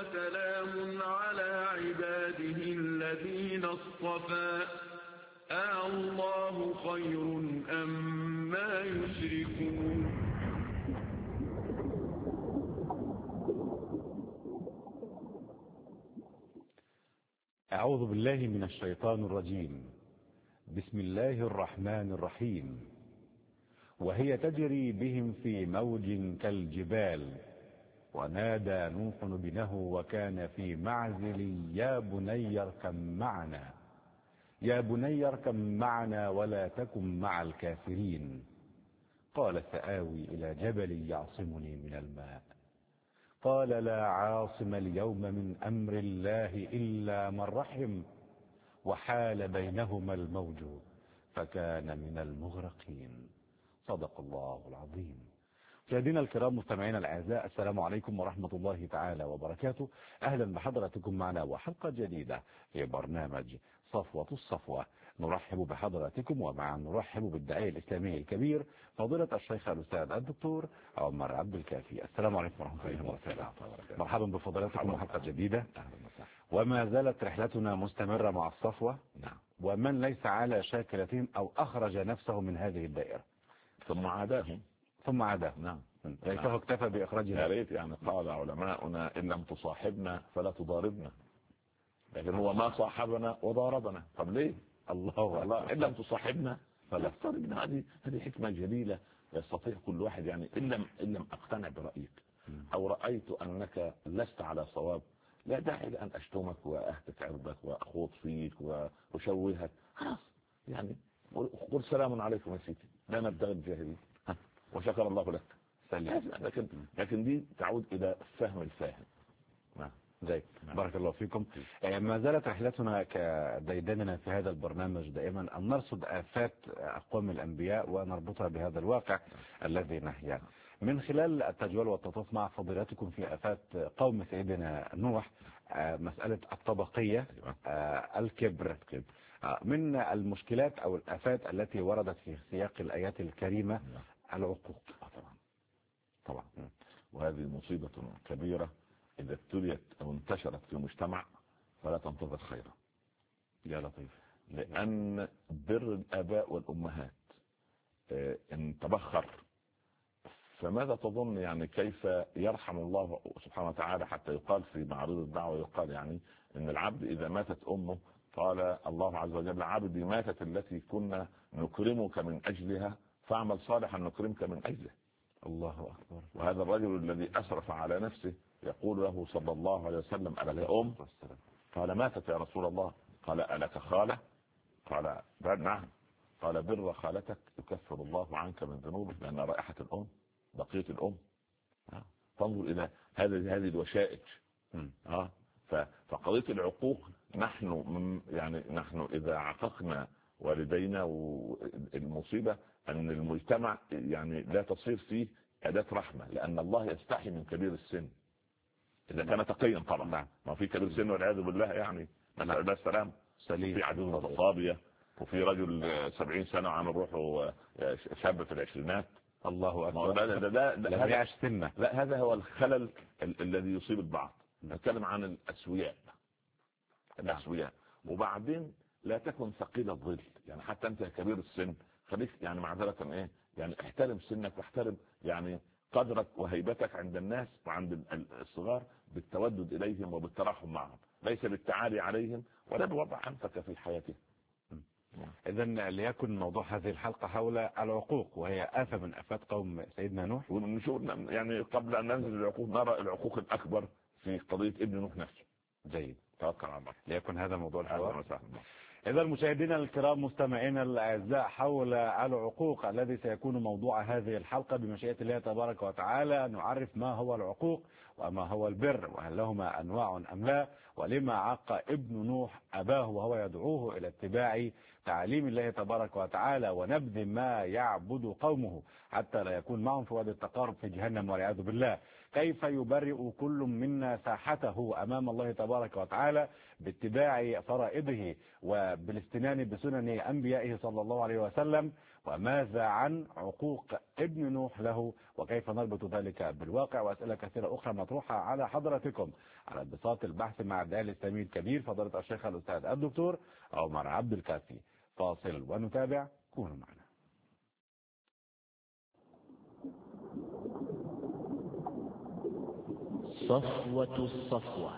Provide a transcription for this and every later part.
وسلام على عباده الذين اصطفى الله خير أما يشركون. أعوذ بالله من الشيطان الرجيم. بسم الله الرحمن الرحيم. وهي تجري بهم في موج كالجبال ونادى نوح ابنه وكان في معزل يا بني اركب معنا ولا تكن مع الكافرين. قال سآوي إلى جبل يعصمني من الماء قال لا عاصم اليوم من أمر الله إلا من رحم وحال بينهما الموج فكان من المغرقين. صدق الله العظيم. مشاهدينا الكرام مستمعينا الاعزاء، السلام عليكم ورحمة الله تعالى وبركاته. اهلا بحضراتكم معنا وحلقة جديدة في برنامج صفوة الصفوة. نرحب بحضراتكم ومعا نرحب بالداعية الإسلامي الكبير فضيلة الشيخ الأستاذ الدكتور عمر عبد الكافي. السلام عليكم ورحمة الله وبركاته. مرحبا بفضلاتكم وحلقة جديدة. وما زالت رحلتنا مستمرة مع الصفوة. ومن ليس على شاكلة أو أخرج نفسه من هذه الدائرة ثم عاداهم. نعم. ليس اكتفى بإخراجنا. يا ريت يعني قال علماؤنا إن لم تصاحبنا فلا تضاربنا، لكن هو ما صاحبنا وضاربنا. طب ليه؟ الله إن لم تصاحبنا فلا تضاربنا. هذه حكمة جليلة يستطيع كل واحد، يعني إن لم أقتنع برأيك أو رأيت أنك لست على صواب لا داعي لأن أشتمك وأهتك عرضك وأخوض فيك وأشوهك. خلاص يعني قل سلام عليكم يا سيدي لا نبتغي الجاهلين وشكر الله لك. لكن دي تعود إلى فهم الفاهم. زي بارك الله فيكم. ما زالت رحلتنا كديدننا في هذا البرنامج دائما أن نرصد آفات أقوام الأنبياء ونربطها بهذا الواقع الذي نحياه. من خلال التجوال والتطوف مع فضيلتكم في آفات قوم سيدنا نوح، مسألة الطبقية، الكبر، من المشكلات أو الآفات التي وردت في سياق الآيات الكريمة العقوق. طبعا وهذه مصيبة كبيرة إذا ابتليت أو انتشرت في مجتمع فلا تنتظر خيرا. يا لطيف. لأن بر الآباء والأمهات إن تبخر فماذا تظن؟ يعني كيف يرحم الله سبحانه وتعالى حتى يقال في معرض الدعوة، يقال يعني إن العبد إذا ماتت أمه قال الله عز وجل عبدي ماتت التي كنا نكرمك من أجلها فاعمل صالحا نكرمك من أجله. الله أكبر. وهذا الرجل الذي أسرف على نفسه يقول له صلى الله عليه وسلم ألك أم؟ قال ماتت يا رسول الله. قال ألك خالة؟ قال نعم. قال بر خالتك يكفر الله عنك من ذنوبك لأن رائحة الأم بقية الأم. فانظر إلى هذه الوشائج. فقضية العقوق نحن إذا عققنا والدينا والمصيبة أن المجتمع يعني لا تصير فيه أداة رحمة، لأن الله يستحي من كبير السن إذا كان تقيا طبعا. ما في كبير السن والعياذ بالله يعني نسأل الله السلام. في عجوز صابية وفي رجل 70 سنة عامل روحه شاب في العشرينات. الله أكبر. لا هذا هو الخلل الذي يصيب البعض. نتكلم عن الأسوياء. وبعدين لا تكن ثقيل الظل، يعني حتى أنت كبير السن خليك يعني معذرة يعني احترم سنك واحترم يعني قدرك وهيبتك عند الناس وعند الصغار بالتودد إليهم وبالتراحم معهم، ليس بالتعالي عليهم ولا بوضع أنفك في حياتهم. إذن ليكن موضوع هذه الحلقة حول العقوق، وهي آفة من آفات قوم سيدنا نوح. ونشوف يعني قبل أن ننزل العقوق نرى العقوق الأكبر في قضية ابن نوح نفسه. جيد. توكل على الله. ليكن هذا موضوع الحوار. إذا مشاهدينا الكرام مستمعينا الأعزاء حول العقوق الذي سيكون موضوع هذه الحلقة بمشيئة الله تبارك وتعالى، نعرف ما هو العقوق وما هو البر وهل لهما أنواع أم لا، ولما عق ابن نوح أباه وهو يدعوه إلى اتباع تعليم الله تبارك وتعالى ونبذ ما يعبد قومه حتى لا يكون معهم في وادي التقارب في جهنم والعياذ بالله. كيف يبرئ كل منا ساحته أمام الله تبارك وتعالى باتباع فرائضه وبالاستنان بسنن أنبيائه صلى الله عليه وسلم، وماذا عن عقوق ابن نوح له، وكيف نربط ذلك بالواقع، وأسئلة كثيرة أخرى مطروحة على حضراتكم على بساط البحث مع الداعية الإسلامي الكبير فضيلة الشيخ الأستاذ الدكتور عمر عبد الكافي. فاصل ونتابع، كونوا معنا. صفوة الصفوة.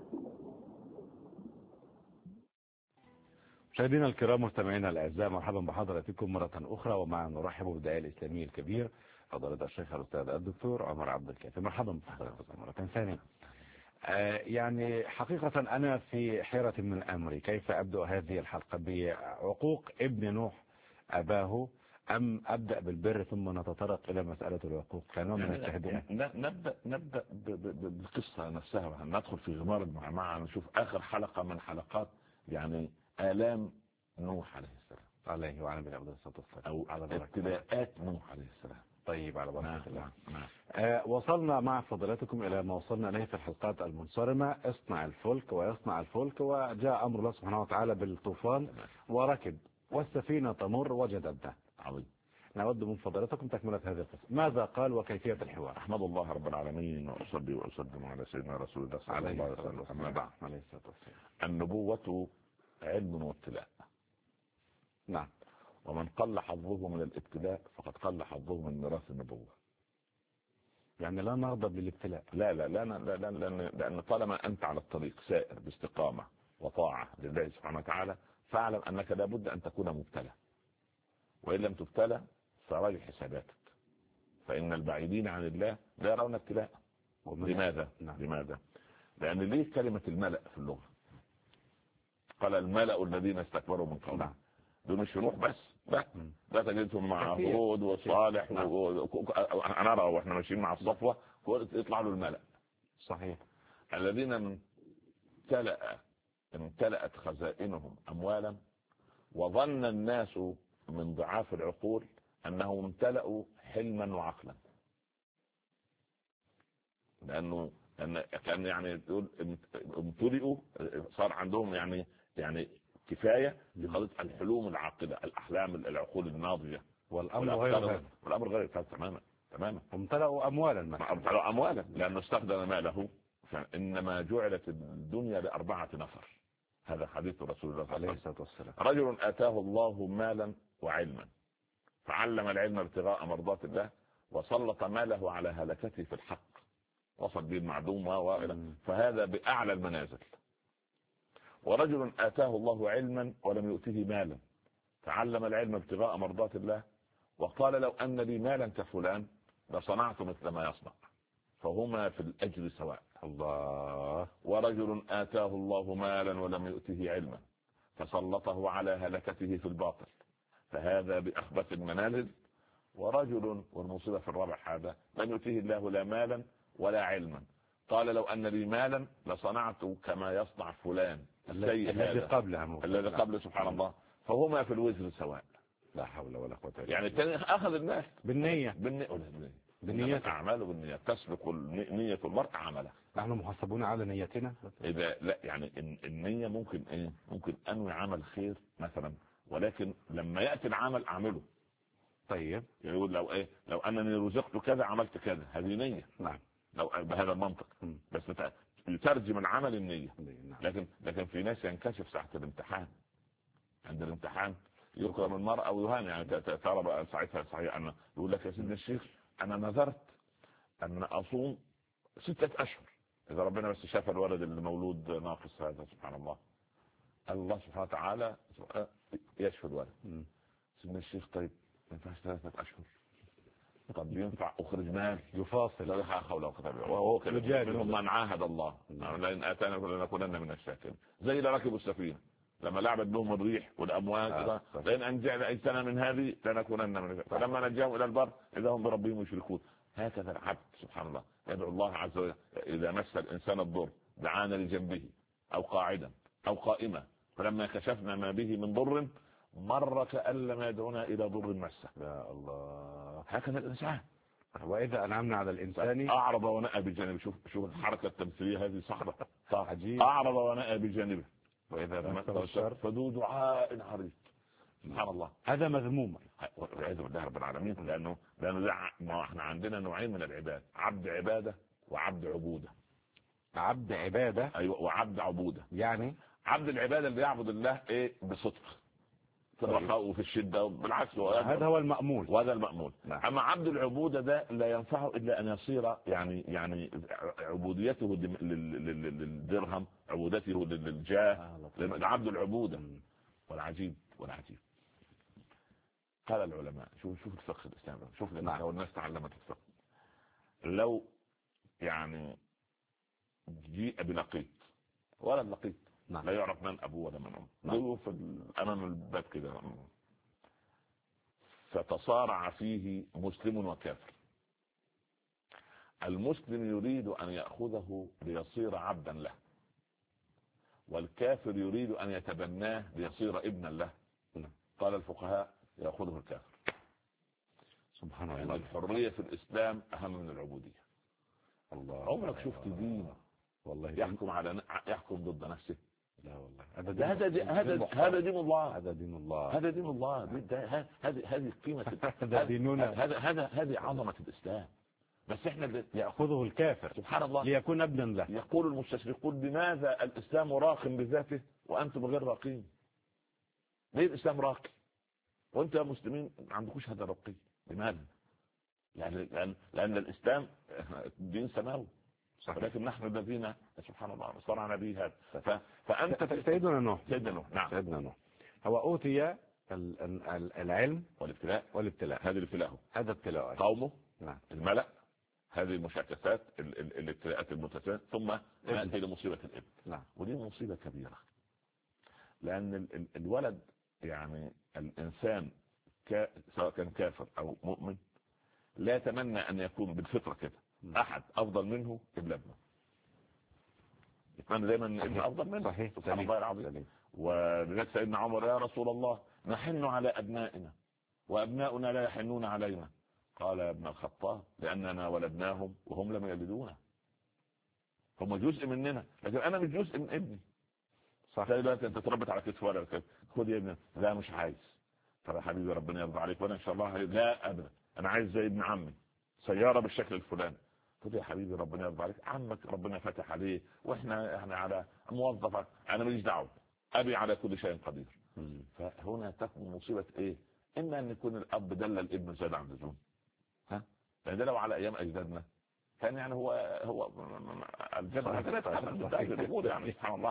مشاهدينا الكرام مستمعينا الاعزاء، مرحبا بحضراتكم مره اخرى، ومع نرحب بالداعية الاسلامي الكبير فضيلة الشيخ الاستاذ الدكتور عمر عبد الكافي. مرحبا بحضراتكم مره ثانيه. يعني حقيقه انا في حيره من الامر، كيف ابدا هذه الحلقه؟ بعقوق ابن نوح اباه ام ابدا بالبر ثم نتطرق الى مساله العقوق كنوع من التهدئه؟ نبدا بالقصه نفسها، ندخل في غمار المعمعه، نشوف اخر حلقه من حلقات يعني آلام نوح عليه السلام عليه وعلى نبينا عليه الصلاة والسلام، أو على ابتلاءات نوح عليه السلام. طيب على بركة الله. وصلنا مع فضلاتكم إلى ما وصلنا إليه في الحلقات المنصرمة، اصنع الفلك ويصنع الفلك، وجاء أمر الله سبحانه وتعالى بالطوفان وركب والسفينة تمر وجد ابنه. عظيم. نود من فضلاتكم تكملة هذه القصة، ماذا قال وكيفية الحوار؟ أحمد الله رب العالمين وأصلي وأسلم على سيدنا رسول الله صلى الله عليه وسلم. أما بعد، عليه الصلاة والسلام. النبوة علم وابتلاء. نعم. ومن قل حظه من الابتلاء فقد قل حظه من ميراث النبوة. يعني لا نغضب للابتلاء. لا لا لا لا لا لأن طالما أنت على الطريق سائر باستقامة وطاعة لله سبحانه وتعالى فاعلم أنك لابد أن تكون مبتلى، وإن لم تبتلى فراجع حساباتك، فإن البعيدين عن الله لا يرون ابتلاء. لماذا؟ نعم. لماذا؟ لأن ليه كلمة الملأ في اللغة؟ قال الملأ الذين استكبروا من قومه. نعم. دول مش نوح بس، لا تجدهم مع هود وصالح أنا أرى وإحنا ماشيين مع الصفوة يطلع له الملأ. صحيح. الذين امتلأت خزائنهم أموالا، وظن الناس من ضعاف العقول أنهم امتلأوا حلما وعقلا، لأنه كان يعني تقول امتلئوا، صار عندهم يعني كفاية لقضية الحلوم العاقلة، الأحلام، العقول الناضجة. والأمر غير هذا. والأمر غير هذا تماما. امتلأوا أموالا. امتلأوا أموالا لأنه استخدم ماله، فإنما جعلت الدنيا ل4 نفر. هذا حديث رسول الله عليه الصلاة والسلام. رجل آتاه الله مالا وعلما فعلم العلم ابتغاء مرضات الله، وسلط ماله على هلكته في الحق، وصل به المعدوم فهذا بأعلى المنازل. ورجل آتاه الله علما ولم يؤته مالا فعلم العلم ابتغاء مرضات الله، وقال لو أن لي مالا كفلان لصنعت مثل ما يصنع، فهما في الأجر سواء. الله. ورجل آتاه الله مالا ولم يؤته علما فسلطه على هلكته في الباطل، فهذا بأخبث المنازل. ورجل، والمصيبة في الرابع هذا، لم يؤته الله لا مالا ولا علما، قال لو أن لي مالا لصنعت كما يصنع فلان الذي قبله سبحان الله، فهما في الوزر سواء. لا حول ولا قوة إلا بالله. يعني الثاني أخذ الناس بالنية. أعماله بالنية، تسبق نية المرء عمله. نحن محاسبون على نيتنا. إذا لا يعني النية ممكن أنوي عمل خير مثلا، ولكن لما يأتي العمل أعمله. طيب يقول لو أنني رزقت كذا عملت كذا، هذه نية. نعم. لو بهذا المنطق بس يترجم العمل النية. لكن في ناس ينكشف ساعة الامتحان، عند الامتحان يكرم المرأة ويهان، يعني ترى بقى ساعتها صحيح أنه يقول لك يا سيدنا الشيخ أنا نذرت أن أصوم 6 أشهر، إذا ربنا بس شاف الولد اللي مولود ناقص هذا سبحان الله، الله سبحانه وتعالى يشفي الولد. سيدنا الشيخ طيب ما ينفعش 3 أشهر؟ طب ينفع أخرج مال يفاصل؟ لا حول ولا قوة إلا بالله. وهو منهم من عاهد الله لئن آتانا لنكونن من الشاكرين، زي اللي ركبوا السفينة لما لعبت بهم الريح والأمواج، لئن أنجينا من هذه لنكونن من الشاكرين، فلما نجاهم إلى البر إذا هم بربهم يشركون. هكذا العبد سبحان الله يدعو الله عز وجل، إذا مس الإنسان الضر دعانا لجنبه أو قاعدا أو قائما، فلما كشفنا ما به من ضر مر كأن لم يدعونا إلى ضر مسه. يا الله. هكذا الإنسان. وإذا أنعمنا على الإنسان أعرض ونأى بجانبه. شوف الحركة التمثيلية هذه صحبة عجيب. أعرض ونأى بجانبه، وإذا مسه الشر فذو دعاء عريض. سبحان الله. هذا مذموم والعياذ بالله رب العالمين. لانه ما احنا عندنا نوعين من العباد، عبد عباده وعبد عبوده. عبد عباده، ايوه، وعبد عبوده. يعني عبد العباده اللي يعبد الله ايه بصدق في الرخاء وفي الشده، بالعكس هذا هو المأمول، وهذا المأمول. نعم. اما عبد العبوده ده لا ينفعه الا ان يصير يعني عبوديته للدرهم، عبودته للجاه، عبد العبوده. والعجيب قال العلماء، شوف الفقه الاسلامي، شوف لو الناس تعلمت الفقه، لو يعني جيء بلقيط ولا اللقيط لا يعرف من ابوه ولا من امه، في امام الباب كده، فتصارع فيه مسلم وكافر. المسلم يريد ان يأخذه ليصير عبدا له، والكافر يريد ان يتبناه ليصير ابنا له. قال الفقهاء يأخذه الكافر. سبحان الله. يعني الحرية في الاسلام اهم من العبودية. الله. عمرك شفت دين والله يحكم ضد نفسه؟ لا والله. هذا دين الله. هذا دين الله. هذا دين الله. هذه قيمة هذا ديننا. هذه عظمة الإسلام. بس احنا يأخذه الكافر سبحان الله ليكون ابنا له. يقول المستشرقون لماذا الإسلام راق بذاته وأنتم غير راقين؟ ليه الإسلام راقي وأنت يا مسلمين ما عندكوش هذا الرقي؟ لماذا؟ لأن الإسلام دين سماوي، ولكن نحن الذين سبحان الله صرعنا به هذا. فأنت سيدنا نوح. نعم. سيدنا نوح هو أوتي العلم والابتلاء. هذا الابتلاء، هذا ابتلاء قومه. نعم. الملأ، هذه المشاكسات، الابتلاءات المتسامية، ثم نأتي لمصيبة الابن. نعم. ودي مصيبة كبيرة، لأن الولد يعني الإنسان سواء كان كافر أو مؤمن لا يتمنى أن يكون بالفطرة كده أحد أفضل منه إلا ابنه. يتمنى دائما أن ابنه أفضل منه. صحيح. سبحان الله العظيم. ولذلك سيدنا عمر يا رسول الله نحن على أبنائنا وأبناؤنا لا يحنون علينا. قال يا ابن الخطاب لأننا ولدناهم وهم لم يلدونا. هم جزء مننا لكن أنا مش جزء من ابني. صح. أنت تربت على كتف ولا كتف، خذ يا ابني. لا مش عايز. طب يا حبيبي ربنا يرضى عليك وأنا إن شاء الله لا أبدا، أنا عايز زي ابن عمي سيارة بالشكل الفلاني. قلت يا حبيبي ربنا يرضى عليك، عمك ربنا فتح عليه واحنا يعني على موظفة، انا ماليش دعوه، ابي على كل شيء قدير. فهنا تكون مصيبه ايه؟ اما ان يكون الاب دل الابن زاد عن اللزوم، لان ده لو على ايام اجدادنا كان يعني هو الجنه يعني سبحان الله.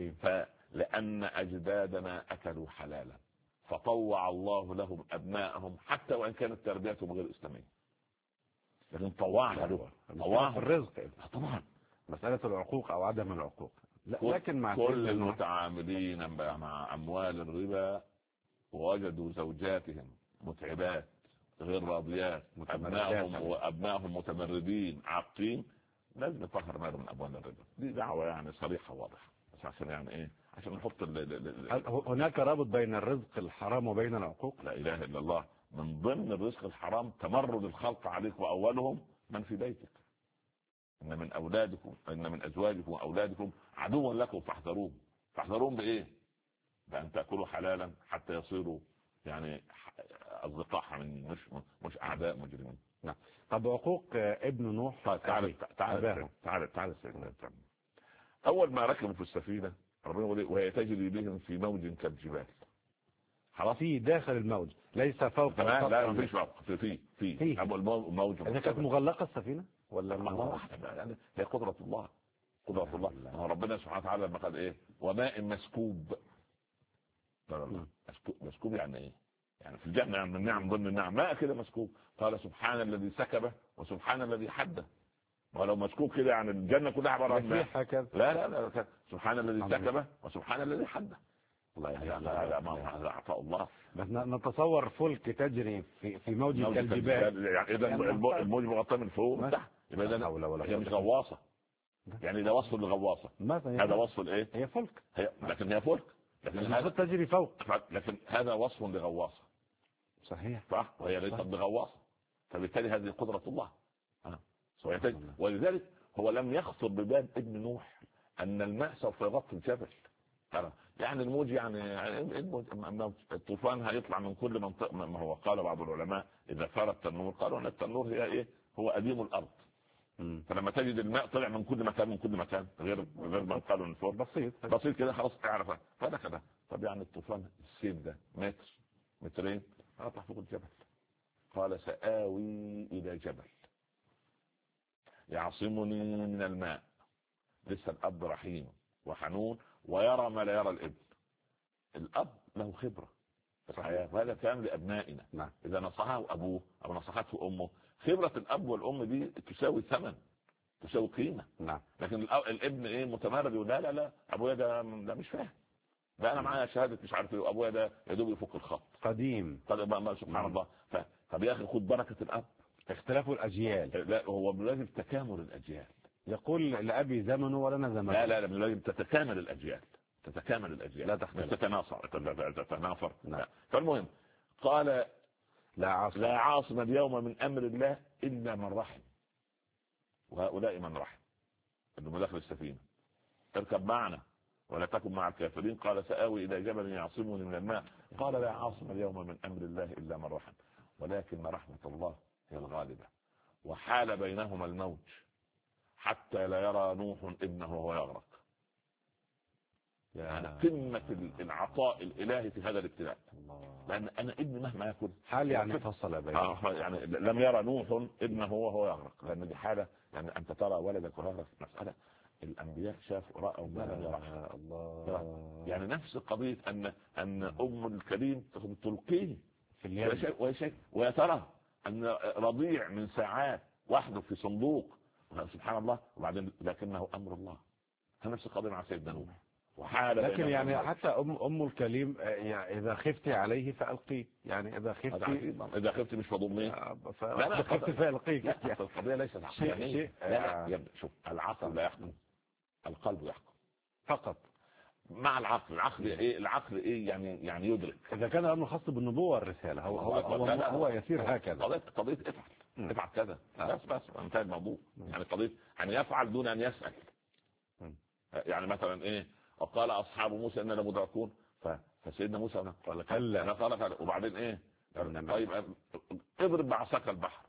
فلان اجدادنا اكلوا حلالا فطوع الله لهم ابنائهم حتى وان كانت تربيتهم غير اسلاميه، لكن طوعها في الرزق طبعا. مسألة العقوق او عدم العقوق، لكن مع كل المتعاملين مع اموال الربا ووجدوا زوجاتهم متعبات غير راضيات، ابنائهم متمردين عاقين، لازم يطهر ماله من اموال الربا. دي دعوه يعني صريحه واضحه، بس عشان يعني ايه؟ عشان نحط هناك رابط بين الرزق الحرام وبين العقوق؟ لا اله الا الله. من ضمن الرزق الحرام تمرد الخلق عليك واولهم من في بيتك. ان من اولادكم، ان من ازواجكم واولادكم عدوا لكم فاحذروهم بايه؟ بان تاكلوا حلالا حتى يصيروا يعني اصدقاء حميمين مش اعداء مجرمين. نعم. طب عقوق ابن نوح. طيب تعال سيدنا. اول ما ركبوا في السفينه ربنا يقول وهي تجري بهم في موج كالجبال. خلاص في داخل الموج ليس فوق. لا ما فيش فوق، في الموج. اذا كانت مغلقه السفينه ولا الله يعني هي قدرة الله. ربنا سبحانه وتعالى لما قال ايه؟ وماء مسكوب. مسكوب يعني ايه؟ يعني في الجنة يعني من النعم ضمن النعم ماء كده مسكوب. قال سبحان الذي سكبه وسبحان الذي حده. ولو مسكوب كده يعني الجنة كلها عبارة عن ماء. لا سبحان الذي سكبه وسبحان الذي حده. هذا عطاء الله. بس نتصور فلك تجري في موج كالجبال، يعني اذا الموج مغطى من فوق من تحت، يبقى هي مش غواصه. يعني ده وصف للغواصه، هذا وصف الايه؟ هي فلك، لكن هي فلك، لكن هذا تجري فوق، لكن هذا وصف لغواصه. صحيح صح، وهي ليست بغواصه، فبالتالي هذه قدره الله. ولذلك هو لم يخطر ببال ابن نوح ان الماء سوف يغطي الجبل. يعني الموج يعني الطوفان هيطلع من كل منطقه. ما هو قال بعض العلماء اذا ثار التنور قالوا ان التنور هي ايه؟ هو اديم الارض. فلما تجد الماء طلع من كل مكان من كل مكان غير ما قالوا من فوق بسيط كده خلاص تعرف فده كده. طب يعني الطوفان السيل ده متر مترين قطع فوق الجبل. قال سآوي الى جبل يعصمني من الماء. لسه الاب رحيم وحنون ويرى ما لا يرى الابن. الاب له خبره في الحياه وهذا كان لابنائنا. نعم. اذا نصحه ابوه او نصحته امه خبره الاب والام دي تساوي ثمن تساوي قيمه. نعم. لكن الابن ايه متمرد يقول لا ابويا ده مش فاهم ده انا معايا شهاده مش عارف ايه وابويا ده يا دوب يفك الخط قديم. طب سبحان الله. طب يا اخي خد بركه الاب. اختلاف الاجيال. لا هو لازم تكامل الاجيال. يقول لأبي زمنه ولنا زمن. لا لازم تتكامل الاجيال. لا تختلف. تتنافر. نعم. فالمهم قال لا عاصم اليوم من امر الله الا من رحم. وهؤلاء من رحم انه داخل السفينه اركب معنا ولا تكن مع الكافرين. قال سآوي الى جبل يعصمني من الماء. قال لا عاصم اليوم من امر الله الا من رحم ولكن رحمه الله هي الغالبه. وحال بينهما الموج حتى لا يرى نوح ابنه وهو يغرق. يعني قمة العطاء الإلهي في هذا الابتلاء. لأن أنا ابني مهما يكون حال يعني فصل بينه. يعني لم يرى نوح ابنه وهو يغرق. لأن دي حالة يعني أنت ترى ولدك ويغرق مسألة الأنبياء شافوا رأوا ما لم يرى الله. يعني نفس قضية أن أم الكريم تلقيه في اليد ويا ترى أن رضيع من ساعات وحده في صندوق سبحان الله. وبعدين لكنه أمر الله. نفس القضية مع سيدنا نوح. لكن يعني حتى أم الكريم يعني إذا خفت عليه فألقيه. يعني إذا خفت مش فضميه إذا خفت فألقيه. القضية ليست عقلانية. لا شوف العقل لا يحكم القلب يحكم فقط. مع العقل ايه يعني يدرك. إذا كان الأمر خاص بالنبوة والرسالة هو يسير هكذا. قضية افعل كذا بس انتهى الموضوع. يعني قضية يعني يفعل دون أن يسأل. يعني مثلا ايه وقال اصحاب موسى اننا لمدركون فسيدنا موسى قال كلا وبعدين ايه طيب اضرب بعصاك البحر.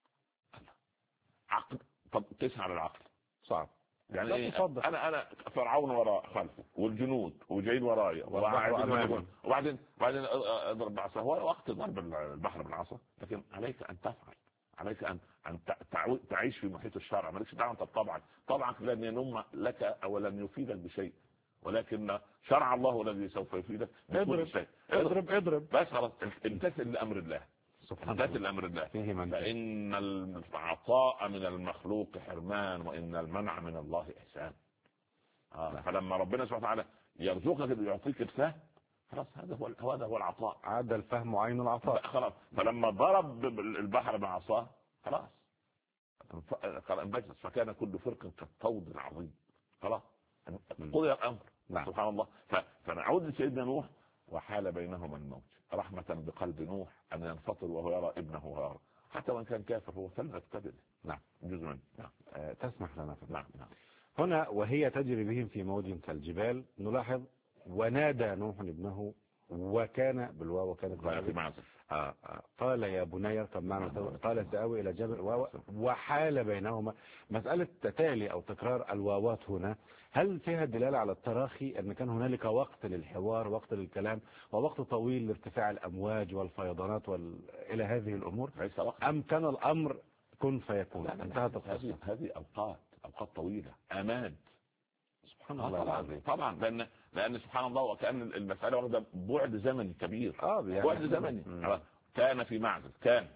عقل. طب تسعى على العقل صعب. يعني ايه انا فرعون وراء خلفه والجنود وجايين ورايا وبعدين اضرب بعصا. هو وقت ضرب البحر بالعصا لكن عليك ان تفعل. عليك ان تعيش في محيط الشرع. مالكش دعوه انت طبعك لن ينم لك او لن يفيدك بشيء ولكن شرع الله الذي سوف يفيدك بكل شيء. اضرب بس خلاص امتثل لامر الله. امتثل لامر الله. فان العطاء من المخلوق حرمان وان المنع من الله احسان. فلما ربنا سبحانه وتعالى يرزقك يعطيك الفهم خلاص هذا هو العطاء. عاد الفهم عين العطاء. خلاص. فلما ضرب البحر بعصاه خلاص انبجس فكان كل فرق كالطود العظيم. خلاص قضي الامر. سبحان الله. فنعود لسيدنا نوح وحال بينهما الموج رحمة بقلب نوح ان ينفطر وهو يرى ابنه وهو يرى حتى وان كان كافر هو فلنة كبد. نعم جزء منه. تسمح لنا. نعم. هنا وهي تجري بهم في موج كالجبال نلاحظ ونادى نوح ابنه وكان بالواو وكانت في معزل. قال يا بني اركب معنا قال سآوي إلى جبل وحال بينهما. مسألة تتالي أو تكرار الواوات هنا هل فيها دلالة على التراخي أن كان هنالك وقت للحوار وقت للكلام ووقت طويل لارتفاع الأمواج والفيضانات إلى هذه الأمور أم كان الأمر كن فيكون؟ انتهت القصة. هذه أوقات طويلة أمان. سبحان الله العظيم. طبعا لأن سبحان الله وكأن المسألة واخدة بعد زمني كبير. يعني بعد زمني. كان في معزل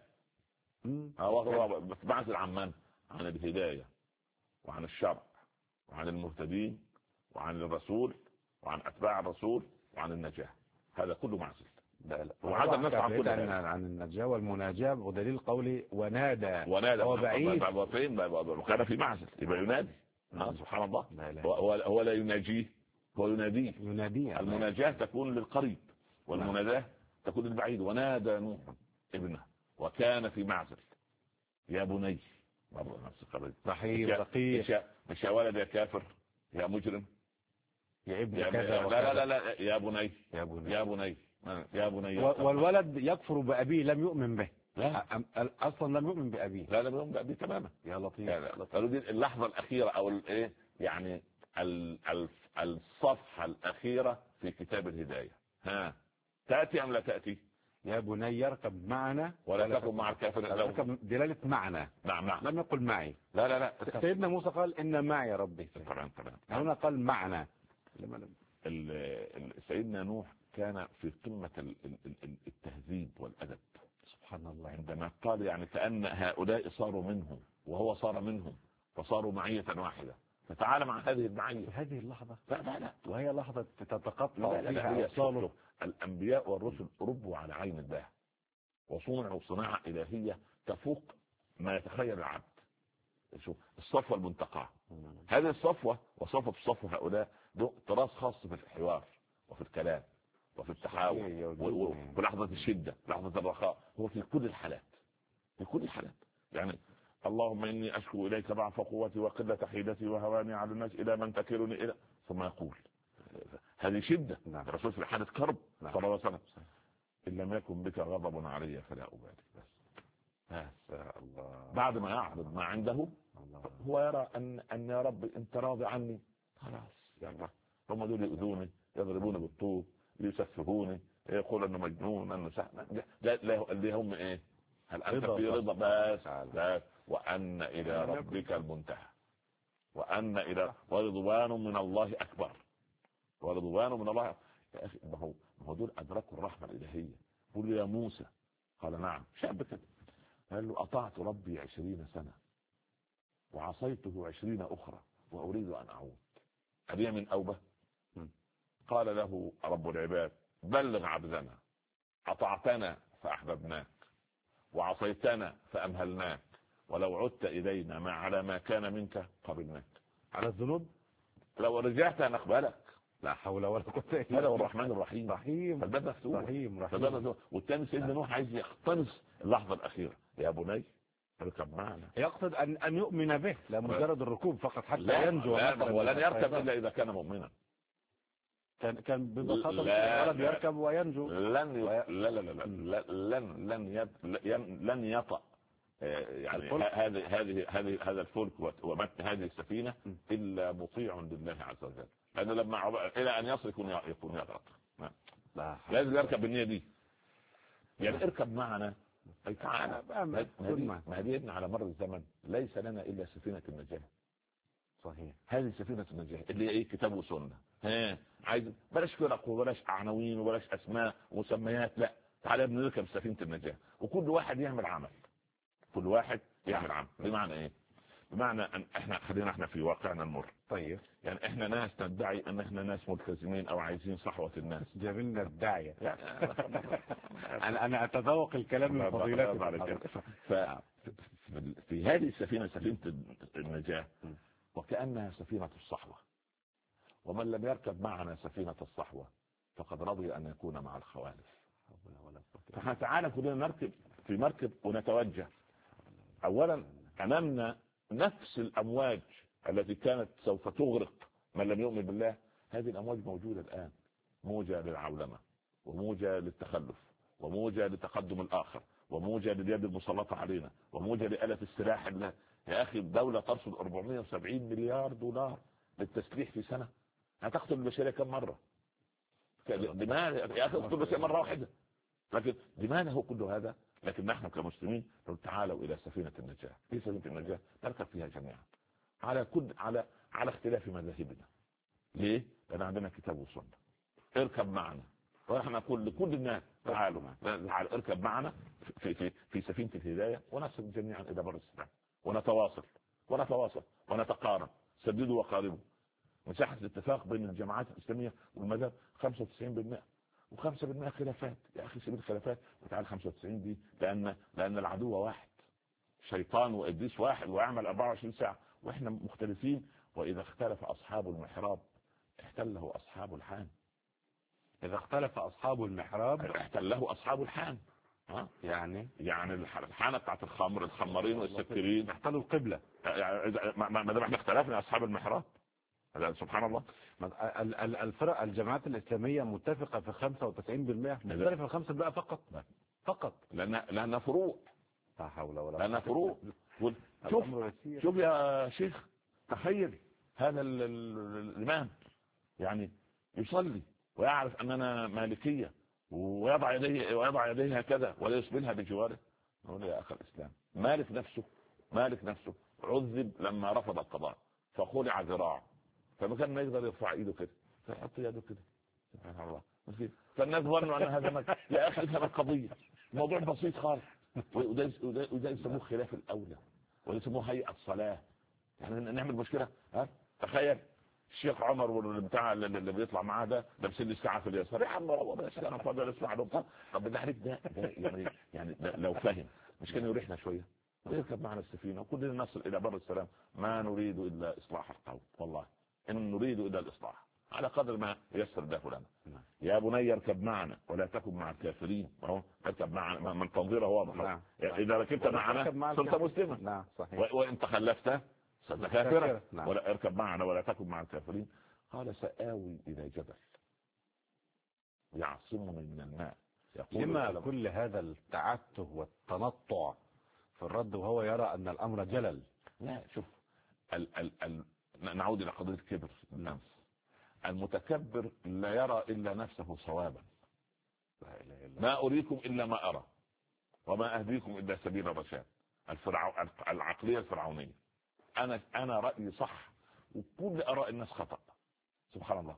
في معزل عن من؟ عن الهداية وعن الشرع وعن المهتدين وعن الرسول وعن أتباع الرسول وعن النجاة. هذا كله معزل. وهذا النص عن النجاة والمناجاة ودليل قولي ونادى هو بعيد فين وكان في معزل يبقى ينادي. سبحان الله. هو لا يناجيه هو يناديه. المناجاة تكون للقريب والمناداة تكون للبعيد. ونادى نوح ابنه وكان في معزل يا بني رحيم رقيق مش يا ولد يا كافر يا مجرم يا ابن لا كذا لا وكذا. لا لا يا بني يا بني. يا بني يا بني. والولد يكفر بأبيه، لم يؤمن به. لا أصلا لم يؤمن بأبيه. لا لم يؤمن بأبيه تماما. يا لطيف. قالوا دي اللحظة الأخيرة أو الإيه يعني الصفحة الأخيرة في كتاب الهداية. ها تأتي أم لا تأتي؟ يا بني يركب معنا ولا تكن مع الكافرين. يركب دلالة معنى. نعم نعم. لم يقل معي. لا لا لا. سيدنا موسى قال إن معي ربي. تمام تمام. هنا قال معنى. سيدنا نوح كان في قمة التهذيب والأدب. سبحان الله. عندما قال يعني كأن هؤلاء صاروا منهم وهو صار منهم فصاروا معية واحدة، فتعالى مع هذه المعية. هذه اللحظة. لا لا لا. وهي لحظة تتقطع فيها أوصاله. الأنبياء والرسل ربوا على عين الله وصنعوا صناعة إلهية تفوق ما يتخيل العبد. شوف الصفوة المنتقى، هذه الصفوة وصفوة الصفوة هؤلاء طراز خاص في الحوار وفي الكلام وفي التحاور وفي لحظة الشدة لحظة الرخاء. هو في كل الحالات، في كل الحالات. يعني اللهم إني أشكو إليك ضعف قوتي وقلة حيلتي وهواني على الناس إلى من تكلني إلى، ثم يقول هذه شدة. نعم. الرسول في حالة كرب. نعم. صلى الله عليه وسلم إن لم يكن بك غضب علي فلا أبالي. بس الله. بعد ما يعرض ما عنده هو يرى أن يا رب أنت راضي عني خلاص. يعني هم دول يؤذوني يضربوني بالطوب يسفهوني يقول انه مجنون انه سهل. لا اللي هم ايه؟ هل انت في رضا بس وان الى ربك المنتهى وان الى ورضوان من الله اكبر ورضوان من الله. يا اخي ما هو دول ادركوا الرحمه الالهيه. قل يا موسى قال نعم شاب كده قال له اطعت ربي 20 سنه وعصيته 20 اخرى واريد ان اعود أبي من أوبة. قال له رب العباد بلغ عبدنا أطعتنا فأحببناك وعصيتنا فأمهلناك ولو عدت إلينا ما على ما كان منك قبلناك. على الذنوب لو رجعت نقبلك. لا حول ولا قوة إلا بالله. هذا هو الرحمن الرحيم. رحيم. فالباب مفتوح. رحيم. والثاني سيدنا نوح عايز يقتنص اللحظة الأخيرة. يا بني اركب معنا. يقصد أن يؤمن به لا مجرد الركوب فقط حتى لا ينجو. ولن يركب إلا إذا كان مؤمنا. كان ببساطة الولد يركب وينجو. لن يطأ يعني هذا الفلك ومتن هذه السفينة إلا مطيع لله عز وجل. لأنه لما إلى أن يصل يكون يغرق. لازم يركب بالنية دي. يعني اركب معنا. أي تعالى مهدينا على مر الزمن ليس لنا إلا سفينة النجاة. صحيح. هذه سفينة النجاة اللي هي ايه؟ كتاب وسنة. عايز بلاش فرق وبلاش عناوين وبلاش اسماء ومسميات. لا تعالى بنركب سفينة النجاة وكل واحد يعمل عمل. كل واحد يعمل عمل. بمعنى ايه؟ بمعنى ان احنا في واقعنا المر. طيب يعني احنا ناس ندعي ان احنا ناس ملتزمين او عايزين صحوة الناس. جابلنا الداعية. يعني انا اتذوق الكلام من فضيلتك. في هذه السفينة سفينة النجاة وكأنها سفينة الصحوة. ومن لم يركب معنا سفينة الصحوة فقد رضي أن يكون مع الخوالف. فاحنا تعالى كلنا نركب في مركب ونتوجه. أولا أمامنا نفس الأمواج التي كانت سوف تغرق من لم يؤمن بالله. هذه الأمواج موجودة الآن. موجة للعولمة وموجة للتخلف وموجة لتقدم الآخر وموجة لليد المسلطة علينا وموجة لآلة السلاح. يا أخي الدولة ترصد 470 مليار دولار للتسليح في سنة. هتقتل البشرية كم مرة؟ لماذا يا أخي تقتل البشرية مرة واحدة؟ لكن لماذا هو كل هذا؟ لكن نحن كمسلمين لو تعالوا إلى سفينة النجاة. في سفينة النجاة نركب فيها جميعا على اختلاف مذاهبنا. ليه؟ لأن عندنا كتاب وسنة. اركب معنا. ونحن نقول لكل الناس تعالوا اركب معنا في سفينة الهداية ونصل جميعا إلى بر السلام ونتواصل ونتقارب. سددوا وقاربوا. مساحة الاتفاق بين الجماعات الإسلامية والمذاهب 95% و5% خلافات. يا أخي سيب الخلافات وتعال 95 دي لأن العدو واحد. شيطان وإبليس واحد ويعمل 24 ساعة وإحنا مختلفين. وإذا اختلف أصحاب المحراب احتله أصحاب الحان. إذا اختلف أصحاب المحراب احتله أصحاب الحان. يعني الحانة بتاعت الخمارين والسكرين احتلوا القبلة. ما دام احنا اختلفنا أصحاب المحراب سبحان الله. الفرق الجماعات الإسلامية متفقة في 95%، مختلفة في 5% فقط لأنها فروع. لا حول ولا قوة. لأنها فروع. شوف يا شيخ، تخيل هذا الإمام يعني يصلي ويعرف أننا مالكية ويضع يديه هكذا ولا يسبلها بجواره. نقول يا أخي الإسلام، مالك نفسه عذب لما رفض القضاء فخلع ذراعه، فما كان ما يقدر يرفع ايده كده فيحط يده كده. سبحان الله. فالناس ظنوا ان هذا يا اخي هذا القضيه موضوع بسيط خالص، وده يسموه خلاف الاولى، وده يسموه هيئه صلاه. يعني نعمل مشكله. تخيل الشيخ عمر بتاع اللي بيطلع معاه ده لابسين لي الساعه في اليسار، يا عم والله انا فاضل اسمع له. طب ده عليك ده يعني لو فهم مش كان يريحنا شويه ويركب معنا السفينه وكلنا نصل الى بر السلام. ما نريد الا اصلاح القوم، والله ان نريد الا الاصلاح على قدر ما يسر الله لنا. يا بني اركب معنا ولا تكن مع الكافرين. اهو اركب معنا من تنظيره واضح. اذا ركبت معنا صرت مسلما. نعم صحيح. وان تخلفت صرت كافرا. ولا اركب معنا ولا تكن مع الكافرين. قال سآوي الى جبل يعصمني من الماء. لما كل هذا التعته والتنطع في الرد وهو يرى ان الامر جلل؟ لا شوف نعود الى قضيه الكبر النفس. المتكبر لا يرى الا نفسه صوابا. ما اريكم الا ما ارى وما اهديكم الا سبيل الرشاد. العقليه الفرعونيه. انا رايي صح وكل اراء الناس خطا. سبحان الله.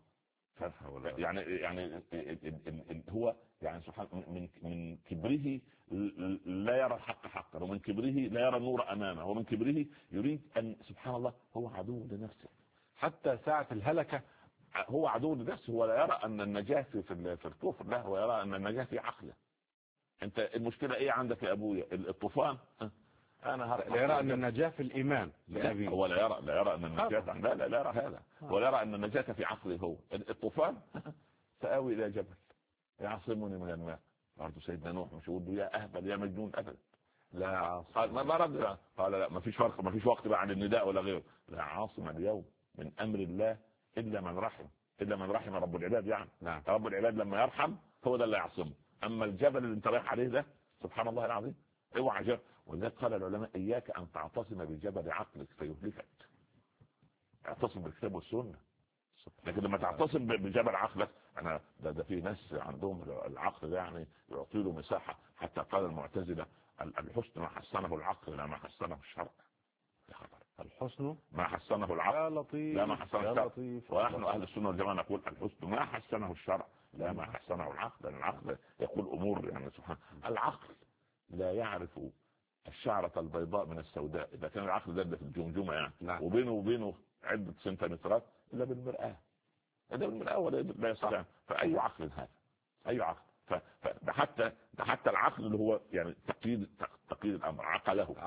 يعني هو يعني سبحان من كبره لا يرى الحق حقا، ومن كبره لا يرى النور امامه، ومن كبره يريد ان سبحان الله هو عدو لنفسه. حتى ساعة الهلكة هو عدو لنفسه، ولا يرى ان النجاة في الكفر. لا، هو يرى ان النجاة في عقله. انت المشكلة ايه عندك يا ابويا؟ الطوفان. لا يرى ان النجاة في الايمان لأبيه. هو لا يرى ان النجاة لا يرى هذا. ولا يرى ان النجاة في عقله هو. الطوفان سآوي الى جبل يعصمني من الماء. برضه سيدنا نوح مش يقول له يا اهبل يا مجنون ابدا. لا قال ما رد. قال لا، ما فيش فرق، ما فيش وقت بقى عن النداء ولا غيره. لا عاصم اليوم من امر الله الا من رحم رب العباد. يعني نعم. رب العباد لما يرحم هو ده اللي يعصمه. اما الجبل اللي انت رايح عليه ده سبحان الله العظيم اوعى جبل. ولذلك قال العلماء اياك ان تعتصم بجبل عقلك فيهلكك. اعتصم بالكتاب والسنه. لكن لما تعتصم بجبل عقلك، انا ده في ناس عندهم العقل ده يعني يعطي له مساحه. حتى قال المعتزله الحسن ما حسنه العقل لا ما حسنه الشرع. يا خبر. الحسن ما حسنه العقل يا لطيف لا ما حسنه الشرع. لطيف. ونحن اهل السنه والجماعه نقول الحسن ما حسنه الشرع لا ما حسنه العقل. لان العقل يقول امور يعني سبحان. العقل لا يعرف الشعرة البيضاء من السوداء اذا كان العقل ده في الجمجمه يعني. نعم. وبينه عده سنتيمترات الا بالمرآة. ده بالمرآة ولا لا يستطيع. فاي عقل هذا؟ اي عقل؟ ده حتى العقل اللي هو يعني تقييد الامر عقله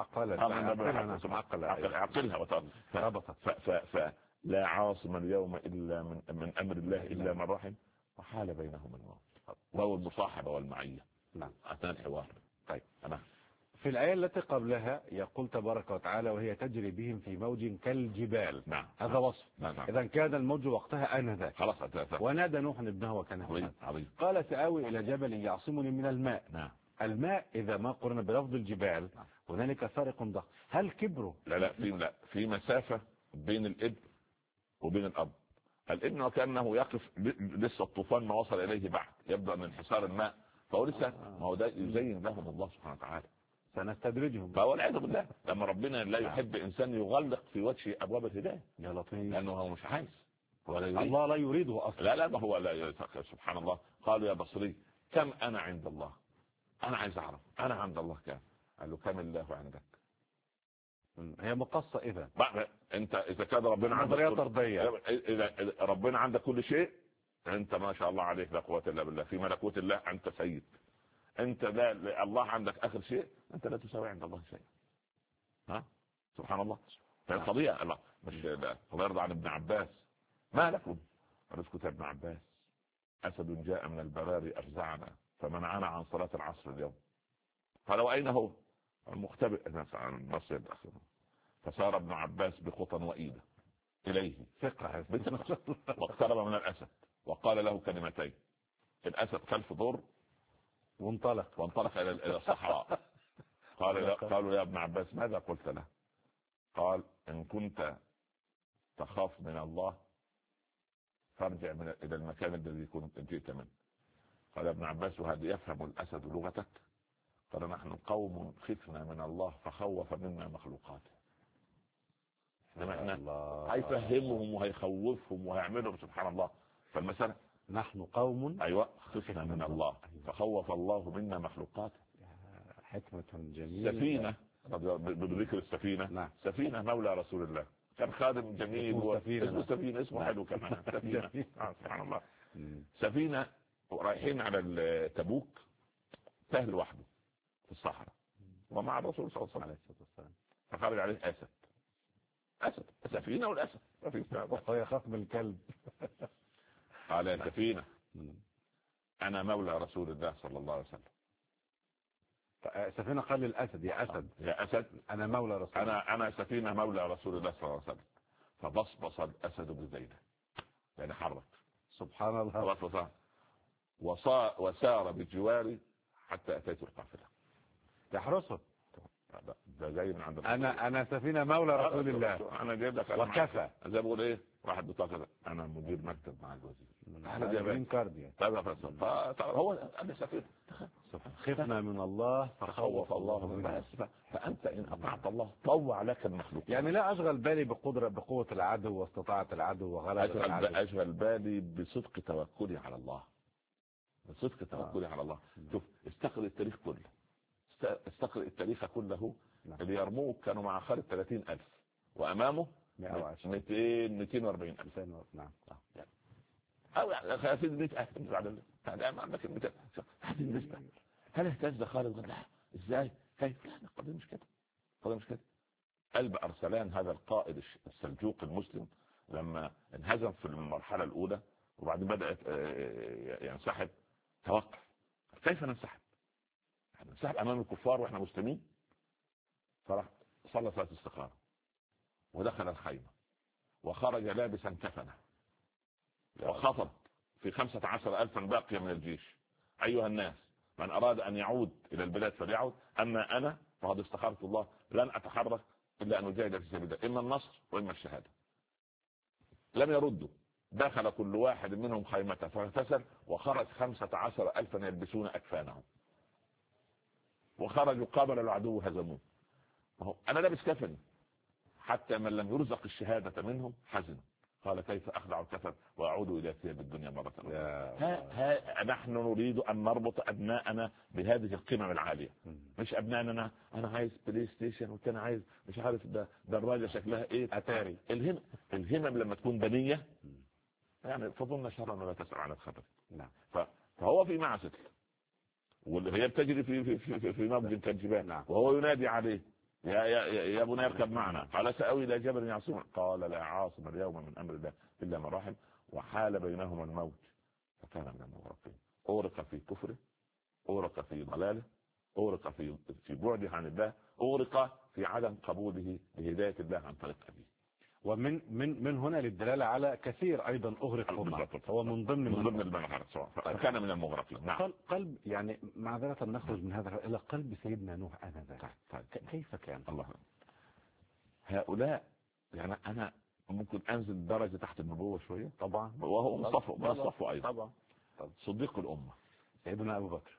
عقلها فلا عاصم اليوم الا من امر الله الا من رحم وحال بينهما الموت. وهو المصاحبه والمعيه. نعم. اثناء الحوار. طيب انا في الآية التي قبلها يقول تبارك وتعالى وهي تجري بهم في موج كالجبال. نعم. هذا وصف. نعم. إذا كان الموج وقتها آنذاك. خلاص. ونادى نوح ابنه وكان عظيم. قال سآوي إلى جبل يعصمني من الماء. نعم. الماء إذا ما قرن بلفظ الجبال هنالك فارق ضخم. هل كبره؟ لا في مسافة بين الابن وبين الأب. الابن وكأنه يقف لسه الطوفان ما وصل إليه بعد، يبدأ من انحسار الماء فهو لسه ما هو ده يزين لهم الله سبحانه وتعالى. سنستدرجهم. فهو العياذ بالله لما ربنا لا يحب إنسان يغلق في وجه أبواب الهداية. يا لطيف. لأنه هو مش عايز ولا يريد. الله لا يريده أصلا. لا ما هو لا سبحان الله. قالوا يا بصري كم أنا عند الله. أنا عايز أعرف أنا عند الله كم. قال له كم الله عندك. هي مقصة إذا انت اذا كان ربنا اذا ربنا عندك كل شيء انت ما شاء الله عليك لا قوه الا بالله. في ملكوت الله انت سيد. انت لا الله عندك اخر شيء انت لا تساوي عند الله شيء. سبحان الله. فالقضيه الله مش الله يرضى عن ابن عباس ما لكم رزقك يا ابن عباس اسد جاء من البراري افزعنا فمنعنا عن صلاه العصر اليوم. فلو اين هو المختبئ النص يدخل. فصار ابن عباس بخطى وإيده إليه فقه واقترب من الأسد وقال له كلمتين. الأسد كلف ضر وانطلق إلى الصحراء. قالوا يا ابن عباس ماذا قلت له؟ قال إن كنت تخاف من الله فارجع إلى المكان الذي كنت جئت منه. قال ابن عباس وهل يفهم الأسد لغتك؟ قال نحن قوم خفنا من الله فخوف منا مخلوقاته. هيفهمهم وهيخوفهم وهيعملهم سبحان الله. فالمسألة نحن قوم أيوة خفنا من الله فخوف الله منا مخلوقاته. حكمة جميلة. سفينة بذكر السفينة. نعم. سفينة مولى رسول الله كان خادم جميل اسمه سفينة اسمه حلو كمان سفينة. سبحان الله. سفينة رايحين على تبوك سهل وحده في الصحراء ومع الرسول صلى الله عليه وسلم فخرج عليه أسد سفينة والأسد يخاف من الكلب. قال يا سفينة أنا مولى رسول الله صلى الله عليه وسلم. سفينة قال للأسد يا أسد أنا مولى رسول الله. أنا سفينة مولى رسول الله صلى الله عليه وسلم. فبصبص الأسد بزينه يعني حرك سبحان الله. وسار بجواري حتى أتيت القافلة يحرسه. ده جاي من عند أنا سفينة مولى رسول الله. أنا جايب لك وكفى. زي بقول إيه واحد بطاقة أنا مدير مكتب مع الوزير. أنا جايبين كارديا. هو أنا سفينة. خفنا من الله فخوف الله منا. فأنت إن أطعت الله طوع لك المخلوق. يعني لا أشغل بالي بقوة العدو واستطاعة العدو وغلبة العدو. أشغل بالي بصدق توكلي على الله. بصدق توكلي على الله. شوف استقرأ التاريخ كله. استقرأ التاريخ كله. اللي يرموك كانوا مع خالد 30,000 وأمامه 240,000. نعم. أو يعني 100,000 بعد عندك 200. هذه النسبة. هل اهتز خالد؟ لا. إزاي؟ كيف؟ لا القضية مش كده. قلب أرسلان هذا القائد السلجوقي المسلم لما انهزم في المرحلة الأولى وبعدين بدأت ينسحب توقف. كيف ننسحب؟ ننسحب أمام الكفار وإحنا مسلمين. فراح صلى صلاة استخارة ودخل الخيمة وخرج لابسا كفنه وخطب في 15,000 باقية من الجيش. أيها الناس من أراد أن يعود إلى البلاد فليعود، أما أنا فقد استخرت الله لن أتحرك إلا أن أجاهد في سبيل الله إما النصر وإما الشهادة. لم يردوا. دخل كل واحد منهم خيمته فاغتسل وخرج 15,000 يلبسون أكفانهم وخرجوا قابل العدو هزموه. أنا لابس كفني. حتى من لم يرزق الشهادة منهم حزن قال كيف أخلع الكفن وأعود إلى ثياب الدنيا مرة أخرى. نحن نريد أن نربط أبناءنا بهذه القمم العالية. مش أبنائنا أنا عايز بلاي ستيشن وكان عايز مش عارف دراجة شكلها إيه أتاري. الهمم لما تكون دنية يعني فضلنا شهرا ولا تسأل عن الخبر. فهو في معسل وهي بتجري في نبض كالجبال وهو ينادي عليه يا بني اركب معنا. قال سأوي إلى جبل يعصمني. قال لا عاصم اليوم من أمر الله إلا من رحم وحال بينهما الموت فكان من المغرقين. أورق في كفره، أورق في ضلاله، أورق في بعده عن الله، أورق في عدم قبوله لهداية الله عن طريق أبيه. ومن هنا للدلالة على كثير أيضا أغرق هو من ضمن المغرق كان من المغرقين. نعم. قلب يعني معذرة نخرج من هذا إلى قلب سيدنا نوح آنذاك. كيف كان؟ الله هؤلاء يعني أنا ممكن أنزل درجة تحت النبوة شوية طبعا وهو مصطفى أيضا طبعا. صديق الأمة سيدنا أبو بكر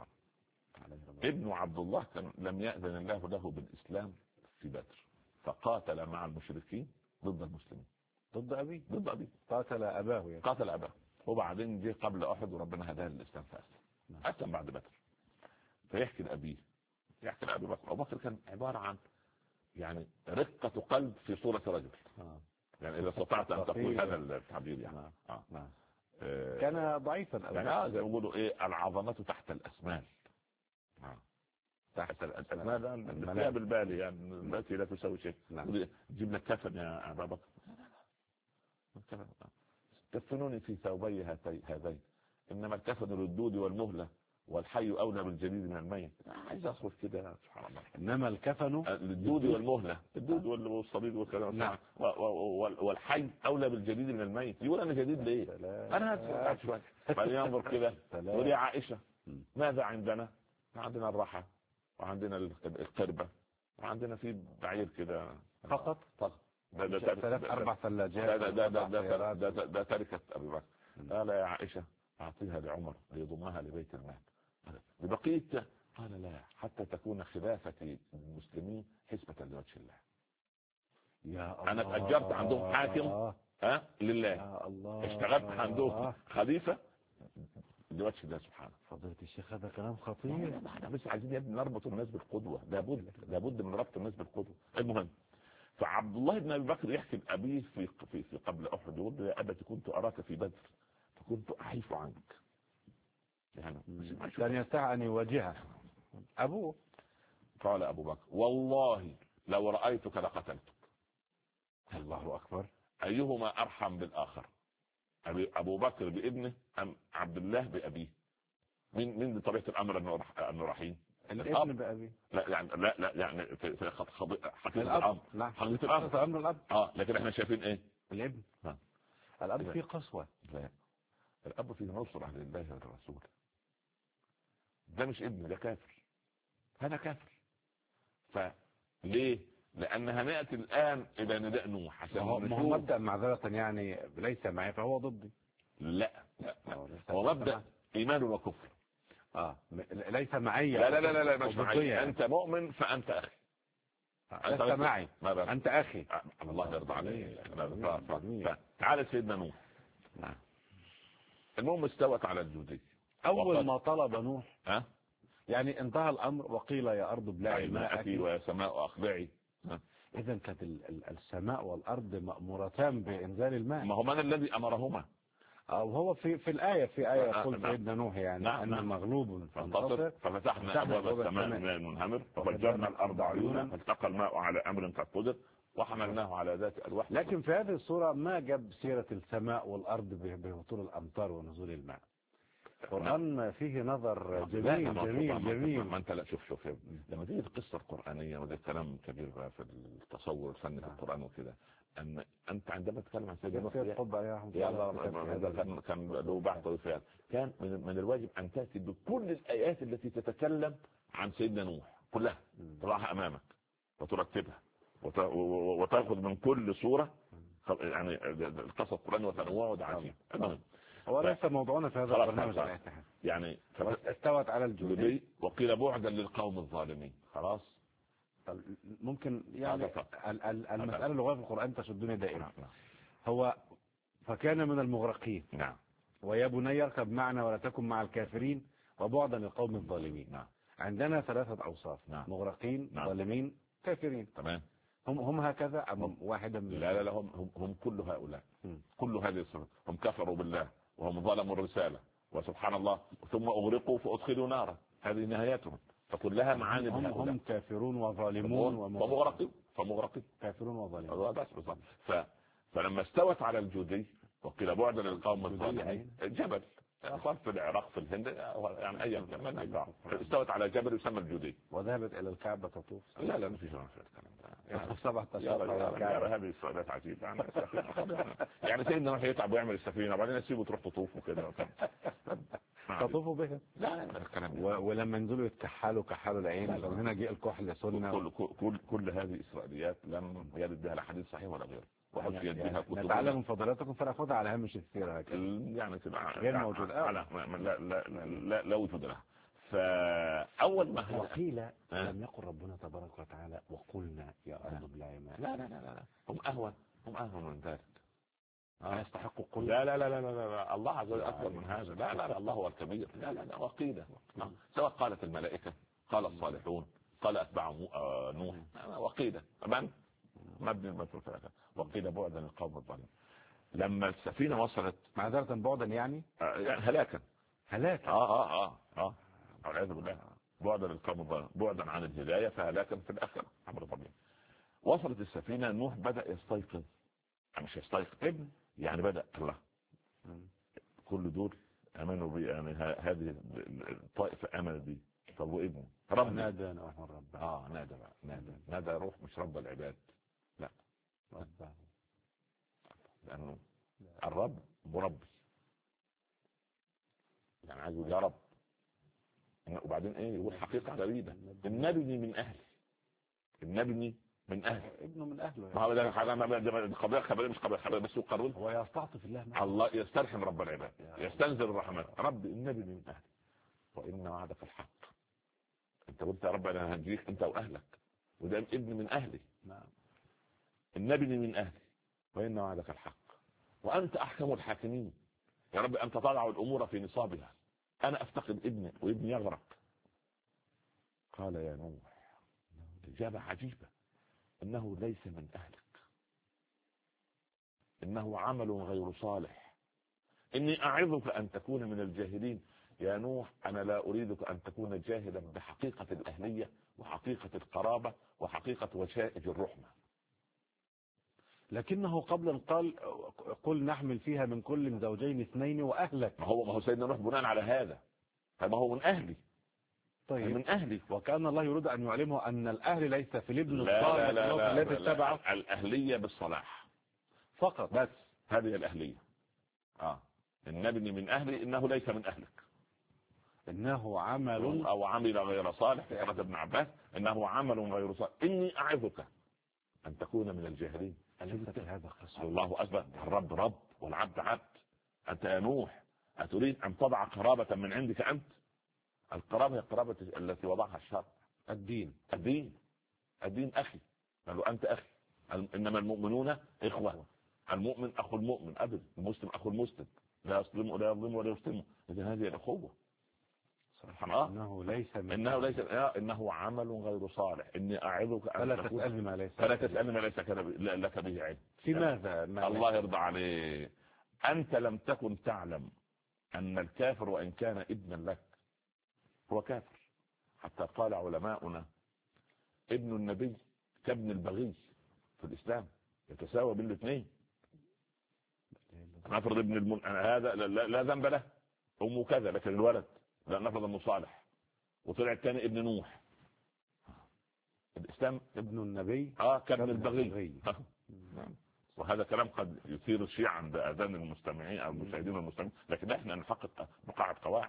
ابن عبد الله كان لم يأذن الله له بالإسلام في بدر فقاتل مع المشركين ضد المسلمين ضد أبيه قاتل أباه وبعدين جه قبل أحد وربنا هداه للإسلام فأسلم بعد بدر. فيحكي لأبيه يحكي لأبي بكر. أبو بكر كان عبارة عن يعني رقة قلب في صورة رجل يعني إذا استطعت أن تقول هذا التعبير يعني كان ضعيفا يعني زي ما يقولوا إيه العظمة تحت الأسمال تحت الأسمال اللي بالبالي يعني التي لا تسوي شيء. جيب لك كفن يا أبا بكر كفنوني في ثوبي هذين إنما الكفن للدود والمهلة والحي اولى بالجديد من الميت. عايز اخرج كده سبحان الله. انما الكفن للدود والمهله، الدود والصديد والكلام. نعم. والحي اولى بالجديد من الميت. يقول انا جديد ليه؟ انا هسأل شويه بعدين ينظر كده يقول يا عائشه ماذا عندنا؟ عندنا الرحى وعندنا القربه وعندنا في بعير كده فقط. ده 3-4 ثلاجات. ده تركه ابي بكر. قال يا عائشه اعطيها لعمر ليضمها لبيت المال. ببقيه قال لا حتى تكون خلافه المسلمين حسبة لوجه الله. يا الله. انا تأجرت عندهم حاكم لله. يا الله. اشتغلت عندهم خليفة لوجه الله سبحانه. فضيلة الشيخ هذا كلام خطير. احنا بس عايزين يا ابني نربط الناس بالقدوة. لابد من ربط الناس بالقدوة. المهم فعبد الله بن ابي بكر يحكي لابيه في قبل احد يقول يا ابت كنت اراك في بدر فكنت احيف عنك. يعني كان يستطيع ان يواجهه ابوه. قال ابو بكر والله لو رايتك لقتلتك. الله اكبر. ايهما ارحم بالاخر؟ ابو بكر بابنه ام عبد الله بابيه؟ من بطبيعه الامر انه رحيم؟ الابن بابيه. لا يعني في حقيقه الاب. الامر. حقيقه الامر الاب. لكن احنا شايفين ايه؟ الابن. الاب فيه قسوه. لا الاب فيه نصره لله وللرسول. ده مش ابن، ده كافر. هذا كافر. فليه؟ لان هنأتي الان الى نداء نوح عشان هو مبدأ معذرة يعني ليس معي فهو ضدي. لا هو مبدأ ايمان وكفر. ليس معي. لا مش معي. انت مؤمن فانت اخي. لست معي انت اخي. الله يرضى عليك. تعال سيدنا نوح. نعم. المهم استوت على الجودي. اول ما طلب نوح يعني انتهى الامر وقيل يا ارض ابلعي ماءك ويا سماء اقلعي. اذا كانت السماء والارض مأمورتان بانزال الماء. ما هو من الذي امرهما؟ وهو في الآية يقول سيدنا نوح يعني أن مغلوب فانتصر ففتحنا أبواب السماء بماء منهمر وفجرنا الأرض عيونا فالتقى الماء على أمر قد قدر وحملناه على ذات ألواح. لكن في هذه الصورة ما جاب سيرة السماء والأرض بهطول الأمطار ونزول الماء. القرآن فيه نظر جميل. ما أنت لا شوف لما تيجي القصة القرآنية وده كلام كبير في التصور الفني في القرآن وكده. أن أنت عندما تتكلم عن سيدنا نوح كان له بعض طريقات. كان من الواجب أن تأتي بكل الآيات التي تتكلم عن سيدنا نوح كلها تضعها أمامك وترتبها وتأخذ من كل سورة يعني القصص القرآنية وتنوعه ودعاتها. هو ليس موضوعنا في هذا البرنامج يعني استوت على الجودي وقيل بعدا للقوم الظالمين. خلاص ممكن يعني المسألة اللغوية في القرآن تشدني دائما. هو فكان من المغرقين. نعم. ويا بني اركب معنا ولا تكن مع الكافرين وبعدا للقوم الظالمين. نعم. عندنا 3 أوصاف. نعم. مغرقين. نعم. ظالمين تافرين. تمام. هم هكذا أم واحدا من لا هم كل هؤلاء. كل هذه الصفات. هم كفروا بالله وهم ظلموا الرسالة وسبحان الله ثم أغرقوا فأدخلوا نارا. هذه نهايتهم. فكلها معاني هم كافرون وظالمون فمغرقين كافرون وظالمون بس. فلما استوت على الجودي وقيل بعدا للقوم الظالمين جبل صار في العراق في الهند يعني ايام استوت على جبل يسمى الجودي. وذهبت الى الكعبه تطوف. لا ما فيش الكلام ده. 17 هذه السؤالات عجيبه يعني سيدنا راح يتعب ويعمل السفينه وبعدين يسيبه تروح تطوف وكده تطوفوا بها. لا الكلام ولما ينزلوا يتكحلوا كحلوا العين هنا جاء الكحل سنه. كل هذه اسرائيليات لم يرد بها لا حديث صحيح ولا غيره. نتعلم من فضلاتكم فناخذها على هامش السيره يعني غير موجود. لا وجود لها. فاول ما وقيل لم يقل ربنا تبارك وتعالى وقلنا يا ارض ابلعي ماء. لا هم اهون من ذلك. يستحقوا قل. لا الله عز وجل اكبر من هذا. لا الله هو الكبير. لا وقيل سواء قالت الملائكه قال الصالحون قال اتباع نوح وقيل من مبني المثل ثلاثة. وقيل بعدا للقوم الظالمين. لما السفينة وصلت معذرة بعدا يعني هلاكا والعياذ بالله. بعدا للقوم الظالمين بعدا عن الهداية فهلاكا في الآخرة أمر طبيعي. وصلت السفينة نوح بدأ يستيقظ. مش يستيقظ يعني بدأ الله كل دول امنوا بي، يعني هذه الطائفه امنت بي. طب وابني رب نادى نوح رب. نادى بقى، نادى روح، مش رب العباد، لا ربه، لانه الرب مربي، يعني عايز يقول يا رب. وبعدين ايه يقول حقيقه غريبه، ان ابني من اهلي، ان ابني من اهلي، ابنه من اهله ما هو ده قضيه خبريه، مش قضيه خبريه بس يقرون. هو يستعطف الله الله يسترحم رب العباد، يستنزل الرحمات. رب ان ابني من اهلي وان وعدك الحق. انت قلت يا رب انا هنجيك انت واهلك، وده ابن من اهلي. نعم. ان ابني من اهلي وان وعدك الحق وانت احكم الحاكمين. يا رب انت تضع الامور في نصابها، انا افتقد ابني وابني يغرق. قال يا نوح اجابه عجيبه، انه ليس من اهلك، انه عمل غير صالح، اني اعظك ان تكون من الجاهلين. يا نوح انا لا اريدك ان تكون جاهلا بحقيقه الاهليه وحقيقه القرابه وحقيقه وشائج الرحمه. لكنه قبل قل نحمل فيها من كل زوجين اثنين واهلك. ما هو سيدنا نوح بناء على هذا، فما هو من اهلي. طيب من اهلي، وكان الله يريد ان يعلمه ان الاهل ليس في الابن الصالح الذي اتبعه. الاهليه بالصلاح فقط، بس هذه الاهليه. ان ابني من اهلي انه ليس من اهلك، انه عمل او عمل غير صالح. في قراءة ابن عباس انه عمل غير صالح، اني اعظك ان تكون من الجاهلين. هذا خصوص. الله اكبر، الرب رب والعبد عبد. انت يا نوح اتريد ان تضع قرابة من عندك انت؟ القرابة هي القرابة التي وضعها الشرع، الدين اخي، قالوا انت اخي. انما المؤمنون اخوة، المؤمن اخو المؤمن ابدا، المسلم اخو المسلم، لا يظلم ولا يظلم ولا يفتن. اذا هذه الاخوة. انه ليس انه عمل غير صالح، اني اعظك ان فلا تسألني ما ليس لك به علم. في ماذا؟ الله يرضى عليه. انت لم تكن تعلم ان الكافر وان كان ابنا لك هو كافر. حتى قال علماؤنا ابن النبي كابن البغي في الاسلام، يتساوى بين الاثنين. نفرض ابن هذا لا ذنب له، امه كذا، لكن الولد لا، نفرض انه صالح وطلع الثاني ابن نوح، الاسلام ابن النبي كابن البغي. وهذا كلام قد يثير الشيعة عند اذان المستمعين او المشاهدين المستمعين، لكن احنا نحقق نقاعد قواعد.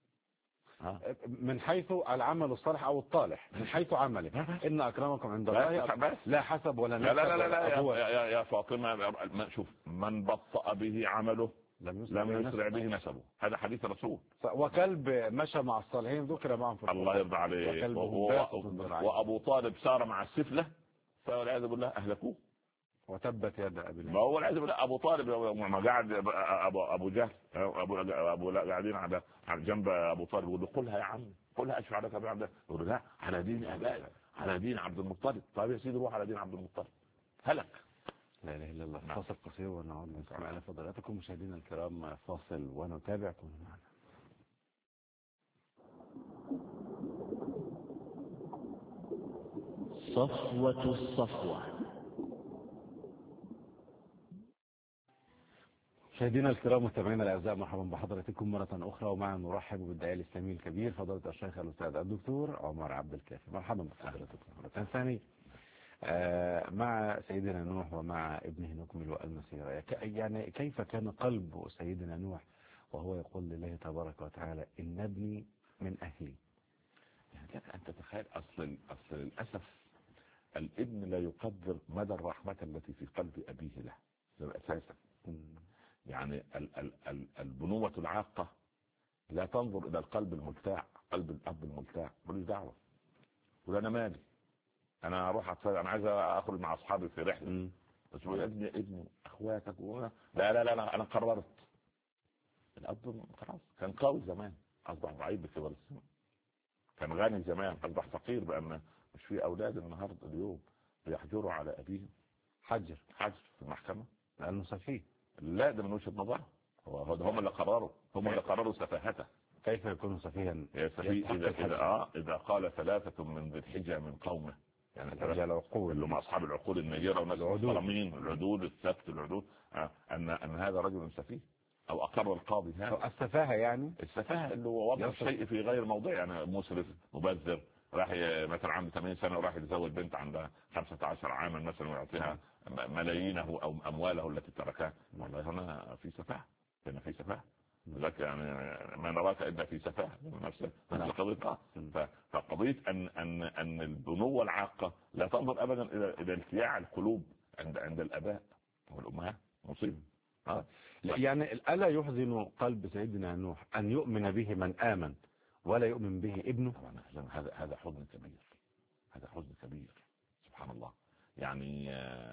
من حيث العمل الصالح او الطالح، من حيث عمله، ان اكرمكم عند الله لا حسب ولا نسب. لا يا فاطمه، شوف من بطأ به عمله لم يسرع به نسبه، هذا حديث الرسول. وكلب مشى مع الصالحين ذكر معهم في الله يرضى عليه. وابو طالب سار مع السفله فالعياذ بالله اهلكوه وتبت يد ابي لهب. ما هو العياذ بالله ابو طالب ما قاعد ابو جهل ابو قاعدين على جنب ابو طالب يقول له قلها يا عم، قلها اشفع لك يا عبد. يقول لا، على دين ابائي، على دين عبد المطلب. طيب يا سيدي روح على دين عبد المطلب، هلك. لا اله الا الله. فاصل قصير ونعود نسمع على فضلاتكم مشاهدينا الكرام. فاصل ونتابع، كونوا معنا. صفوة الصفوة. مشاهدينا الكرام مستمعينا الاعزاء، مرحبا بحضراتكم مره اخرى، ومعنا نرحب بالداعيه الاسلامي الكبير فضيله الشيخ الاستاذ الدكتور عمر عبد الكافي. مرحبا بحضراتكم مره ثانيه مع سيدنا نوح ومع ابنه نكمل المسيره. يعني كيف كان قلب سيدنا نوح وهو يقول لله تبارك وتعالى ان ابني من اهلي؟ يعني انت تخيل، اصل للاسف الابن لا يقدر مدى الرحمه التي في قلب ابيه له اساسا. يعني البنوة العاقة لا تنظر إلى القلب الملتاع، قلب الأب الملتاع ملوش دعوة. ولا أنا مالي، أنا أروح أتفرج، أنا عايز أخرج مع أصحابي في رحلة، بس يقول ابني أخواتك لا أنا قررت. الأب خلاص كان قوي زمان أصبح ضعيف بكبر السن، كان غني زمان أصبح فقير، بأن مش في أولاد النهاردة اليوم بيحجروا على أبيهم حجر في المحكمة لأنه سفيه. لا، ده من وجهة نظر، هم اللي قرروا سفاهته. كيف يكون سفيها؟ سفيه إذا قال 3 من ذي الحجة من قومه، يعني العقول اللي هم أصحاب العقول النيرة والناس المحترمين، العدول الثبت العدول، أن هذا رجل سفيه. او اقر القاضي هذا. السفاهة يعني السفاهة اللي هو وضع الشيء في غير موضعه، يعني مسرف مبذر، راح مثلا عنده 80 سنة وراح يتزوج بنت عندها 15 عاما مثلا ويعطيها ملايينه او امواله التي تركها. والله هنا في سفاهة، هنا في سفاهة. لذلك يعني ما نراك الا في سفاهة نفس القضية. فقضية ان البنوة العاقة لا تنظر ابدا الى التياع القلوب عند الاباء والامهات. مصيبة. يعني ألا يحزن قلب سيدنا نوح أن يؤمن به من آمن ولا يؤمن به ابنه؟ هذا حزن كبير، هذا حزن كبير. سبحان الله. يعني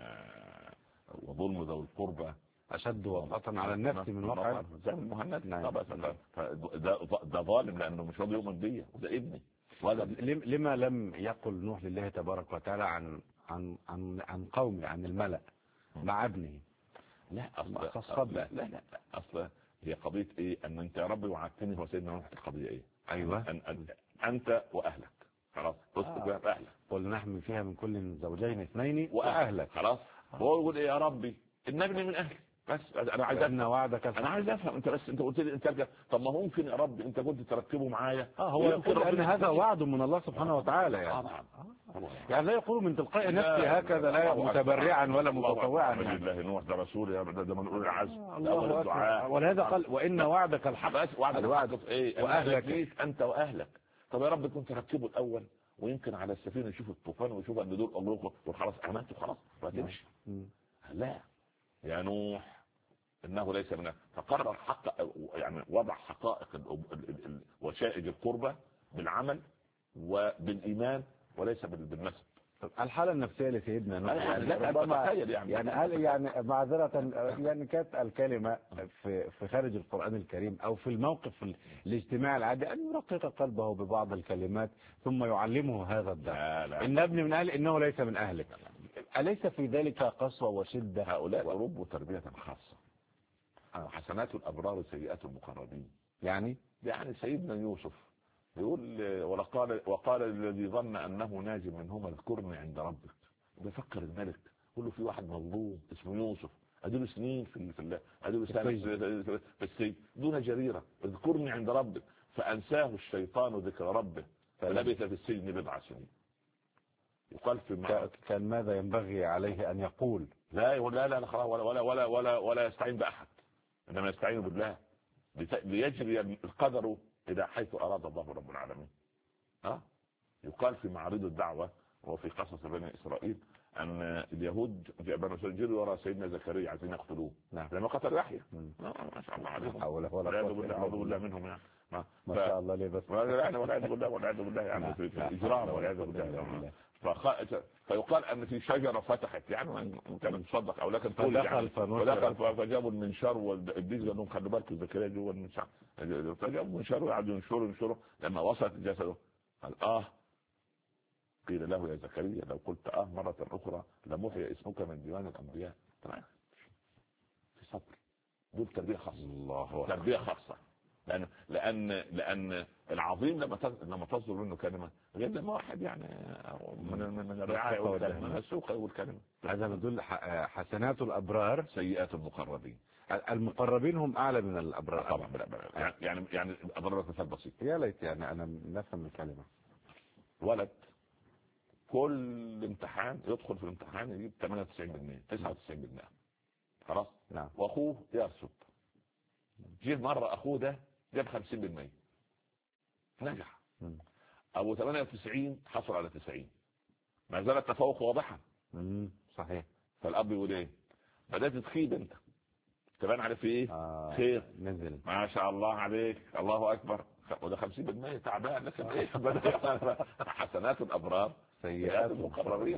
وظلم ذوي القربى أشد وطأة على النفس من واقع زي المهند. ده ظالم لأنه مش راضي يؤمن بيا وده ابني. لما لم يقل نوح لله تبارك وتعالى عن قومه، عن الملأ مع ابنه؟ لا اصلا هي قضيه ايه؟ ان انت يا رب وعدتني. هو سيدنا نوح القضيه ايه؟ ايوه انت واهلك خلاص. اسكت اهلك. قل نحمل فيها من كل زوجين اثنين واهلك. خلاص. هو يقول ايه؟ يا ربي النجني من اهلي. بس انا عايز افهم وعدك. انا عايز افهم. انت بس انت قلت لي انت طب ما ممكن يا رب انت كنت تركبه معايا. هو يقول ان هذا وعد من الله سبحانه وتعالى يعني. يعني لا يقول من تلقاء نفسه هكذا، لا متبرعا ولا متطوعا. الله نوح ده رسول يا ده من اولي العزم. الله اكبر. ولهذا قال وان وعدك الحق. بس وعدك ايه؟ واهلك انت واهلك. طب يا رب كنت تركبه الاول ويمكن على السفينه يشوف الطوفان ويشوف ان دول الله وخلاص امنت خلاص وهتمشي. لا يا نوح انه ليس منه. فقرر حق يعني وضع حقائق وشائج القربة بالعمل وبالايمان وليس بالنسب. الحالة النفسية لسيدنا نوح يعني هل يعني معذرة يعني كانت الكلمة في خارج القرآن الكريم او في الموقف الاجتماعي العادي ان يرقق قلبه ببعض الكلمات ثم يعلمه هذا الدعاء ان ابن من اهل انه ليس من اهلك؟ أليس في ذلك قسوة وشدة؟ هؤلاء ربوا تربية خاصة. حسنات الأبرار سيئات المقربين. يعني سيدنا يوسف يقول وقال الذي ظن أنه ناج منهما اذكرني عند ربك. بيفكر الملك يقول له في واحد مظلوم اسمه يوسف اديله سنين في الله، اديله سنين في السجن دون جريرة، اذكرني عند ربك فأنساه الشيطان ذكر ربه فلبث في السجن بضع سنين. يقال في كان ماذا ينبغي عليه أن يقول؟ لا خلاص ولا يستعين بأحد، إنما يستعين بالله ليجري القدر إلى حيث أراد الله رب العالمين. يقال في معارض الدعوة وفي قصص بني إسرائيل أن اليهود بنو إسرائيل جروا وراء سيدنا زكريا عايزين يقتلوه لما قتل يحيى. ما شاء الله عليهم. أعوذ بالله منهم يعني. ما شاء الله ليه بس. والعياذ بالله يعني في الإجرام والعياذ بالله. فيقال ان في شجره فتحت يعني كانت تصدق او لكن فدخل فجابوا المنشار والابليس قال لهم خلوا بالكم زكريا جوه المنشار. فجابوا المنشار وقعدوا ينشروا لما وصلت جسده قال قيل له يا زكريا لو قلت مره اخرى لمحي اسمك من ديوان الانبياء. في صبر. دول تربيه خاصه. الله تربيه خاصه. لأن العظيم لما تصدر منه كلمة غير لما واحد يعني من الرعاية والكلمة السوق يقول كلمة. هذا يدل حسنات الأبرار سيئات المقربين. المقربين هم أعلى من الأبرار طبعا. يعني أضرب مثال بسيط. يا ليت يعني أنا نفهم الكلمة. ولد كل امتحان يدخل في الامتحان يجيب 98% 99%. خلاص. نعم. وأخوه يرسب. جيب مرة أخوه ده جاب 50% نجح. أبو 98 حصل على 90. ما زال التفوق واضحا. صحيح. فالأب يقول إيه؟ بدأت تخيب أنت تبان على في إيه؟ خير نزل ما شاء الله عليك الله أكبر. وده 50% تعبان لكن إيه؟ حسنات الأبرار سيئات المقربين.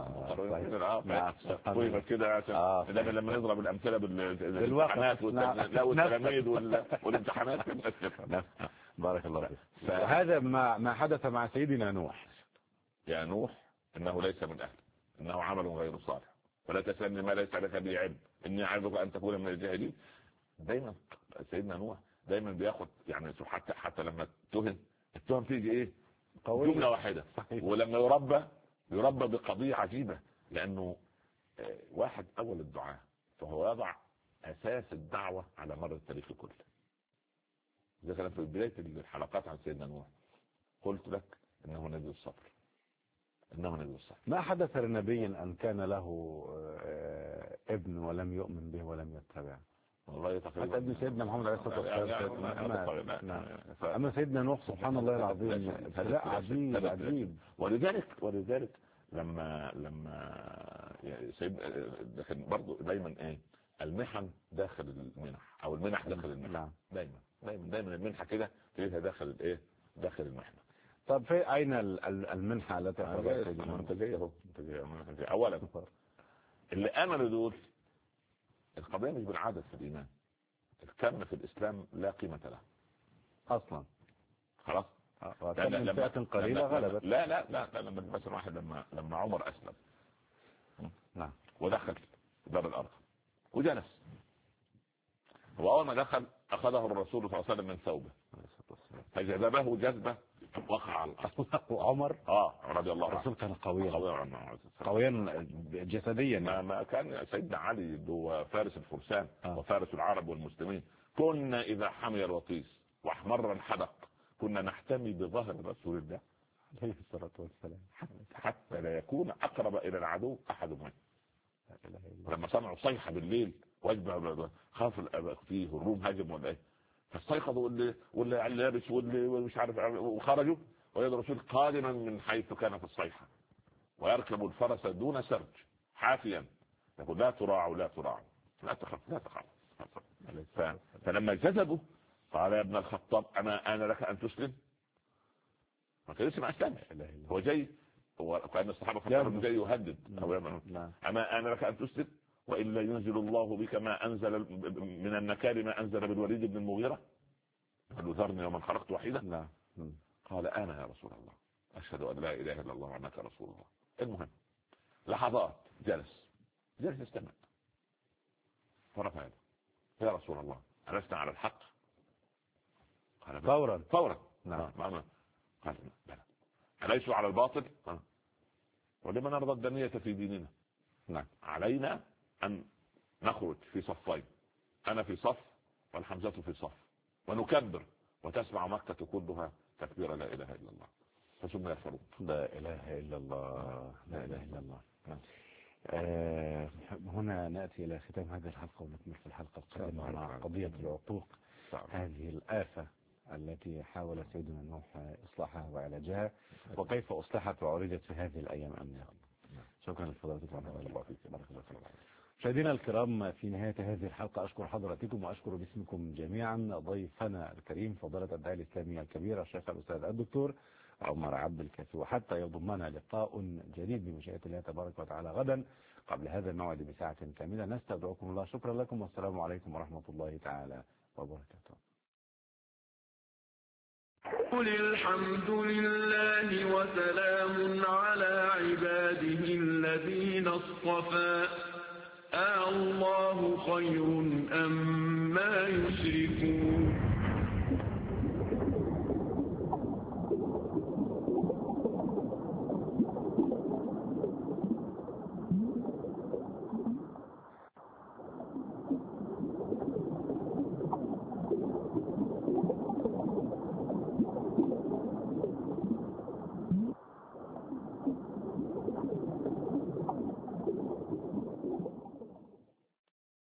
طيب كده لما نضرب الأمثلة بالامتحانات والتلاميذ والامتحانات. بارك الله فيك. فهذا ما حدث مع سيدنا نوح. يا نوح إنه ليس من أهل إنه عمل غير صالح ولا تسألني ما ليس لك به علم إني أعظك أن تكون من الجاهلين. دايما سيدنا نوح دايما بياخد يعني حتى لما التهم تيجي إيه؟ جملة واحدة. ولما يربى بقضية عجيبة لأنه واحد أول الدعاء فهو يضع أساس الدعوة على مر التاريخ كله. ذكرت في بداية الحلقات عن سيدنا نوح قلت لك إنه نبي الصبر، إنه نبي الصبر. ما حدث لنبي أن كان له ابن ولم يؤمن به ولم يتبعه؟ والله حتى ابن سيدنا محمد عليه الصلاة والسلام. أما سيدنا نوح سبحان الله العظيم لا عجيب. ولذلك لما سيد لكن برضه دايما ايه المحن داخل المنح او المنح داخل المحن. دايما المنحة كده تلاقيها داخل الايه داخل المحنة. طب في اين المنحة التي أخرجها سيدنا؟ منتجية اولا اللي امنوا دول القضية مش بالعدد في الايمان، الكم في الاسلام لا قيمة له اصلا. خلاص لما فئة قليلة غلبت. لا لما مثلا واحد لما عمر اسلم نعم ودخل دار الارقم وجلس، واول ما دخل اخذه الرسول صلى الله عليه وسلم من ثوبه فجذبه جذبه وقع على الارض. وعمر رضي الله عنه الرسول كان قويا جسديا. ما كان سيدنا علي اللي هو فارس الفرسان وفارس العرب والمسلمين، كنا اذا حمي الوطيس واحمر الحدق كنا نحتمي بظهر رسول الله عليه الصلاة والسلام حتى لا يكون اقرب الى العدو احد منه. لما سمعوا صيحة بالليل وجبه خاف فيه الروم هاجم ولا ايه، فاستيقظوا واللي لابس واللي مش عارف وخرجوا ويد الرسول قادما من حيث كان في الصيحة ويركب الفرس دون سرج حافيا يقول لا تراعوا لا تخاف فلما جذبوا قال يا ابن الخطاب انا لك ان تسلم. ما كان لسه ما اسلمش، هو جاي وكان الصحابة فكروا جاي يهدد او انا لك ان تسلم وإلا ينزل الله بك ما أنزل من النكال ما أنزل بالوليد بن المغيرة. قال له ذرني ومن خلقت وحيدا. قال أنا يا رسول الله أشهد أن لا إله إلا الله وأنك رسول الله. المهم لحظات جلس يستمع فرفع يده يا رسول الله ألسنا على الحق؟ قال فورا نعم. قال بلى. أليسوا على الباطل؟ ولما نرضى الدنية في ديننا؟ نعم. علينا أن نخرج في صفين، أنا في صف والحمزة في صف ونكبر وتسمع مكة كلها تكبير لا إله إلا الله فثم يفعلون لا إله إلا الله لا إله إلا الله. هنا نأتي إلى ختام هذه الحلقة ونكمل في الحلقة القادمة مع قضية العقوق، هذه الآفة التي حاول سيدنا نوح إصلاحها وعلاجها وكيف أصلحت وعرضت في هذه الأيام أمنها. شكرا لفضلاتكم. مشاهدينا الكرام، في نهاية هذه الحلقة أشكر حضراتكم وأشكر باسمكم جميعا ضيفنا الكريم فضيلة الداعية الإسلامي الكبير الشيخ الأستاذ الدكتور عمر عبد الكافي، وحتى يضمنا لقاء جديد بمشيئة الله تبارك وتعالى غدا قبل هذا الموعد بساعة كاملة. نستودعكم الله. شكرا لكم والسلام عليكم ورحمة الله تعالى وبركاته. قل الحمد لله وسلام على عباده الذين اصطفى الله خير أم ما يشركون.